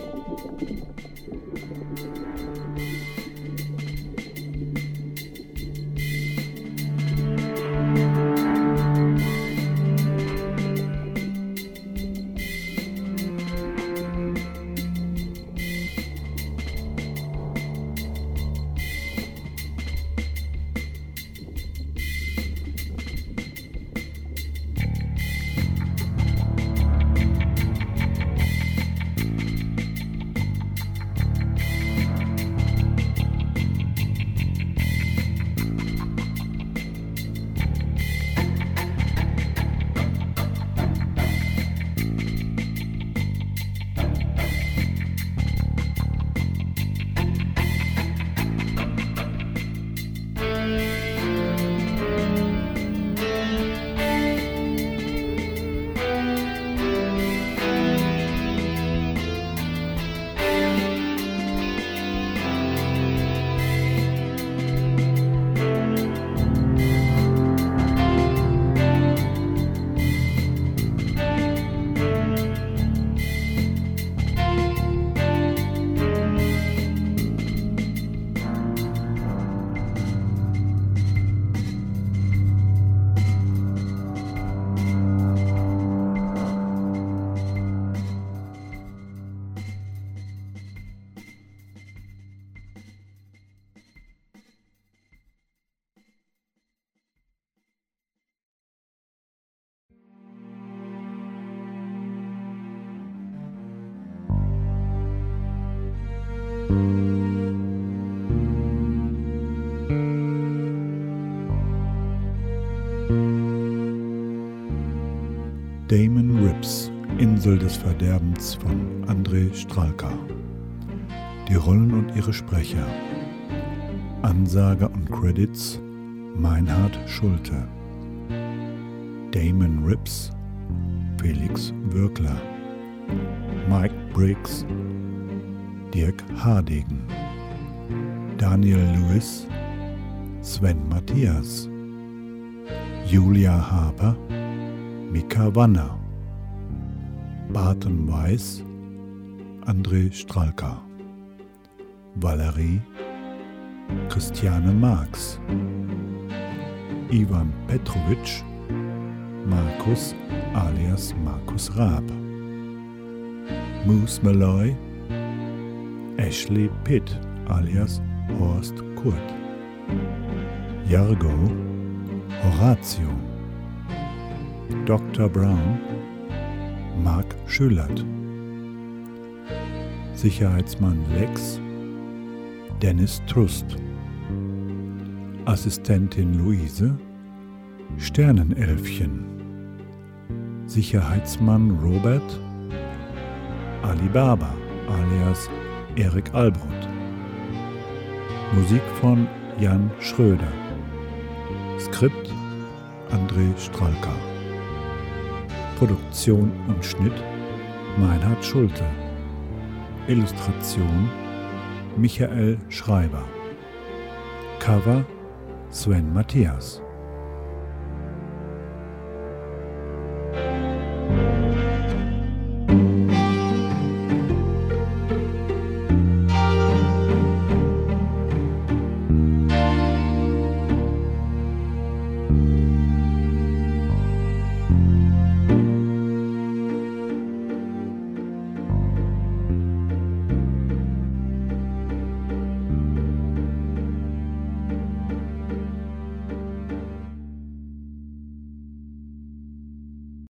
Damon Rips, Insel des Verderbens von André Stralka. Die Rollen und ihre Sprecher: Ansage und Credits Meinhard Schulte, Damon Rips Felix Würkler, Mike Briggs, Dirk Hardegen. Daniel Lewis, Sven Matthias. Julia Haber, Mika Wanner. Barton Weiss, André Stralka. Valerie, Christiane Marx. Ivan Petrovic, Markus alias Markus Raab. Moose Malloy, Ashley Pitt alias Horst Kurt. Jargo, Horatio. Doktor Brown, Mark Schülert. Sicherheitsmann Lex, Dennis Trust. Assistentin Luise, Sternenelfchen. Sicherheitsmann Robert, Alibaba alias Erik Albroth. Musik von Jan Schröder. Skript André Stralka. Produktion und Schnitt Meinhard Schulte. Illustration Michael Schreiber. Cover Sven Matthias.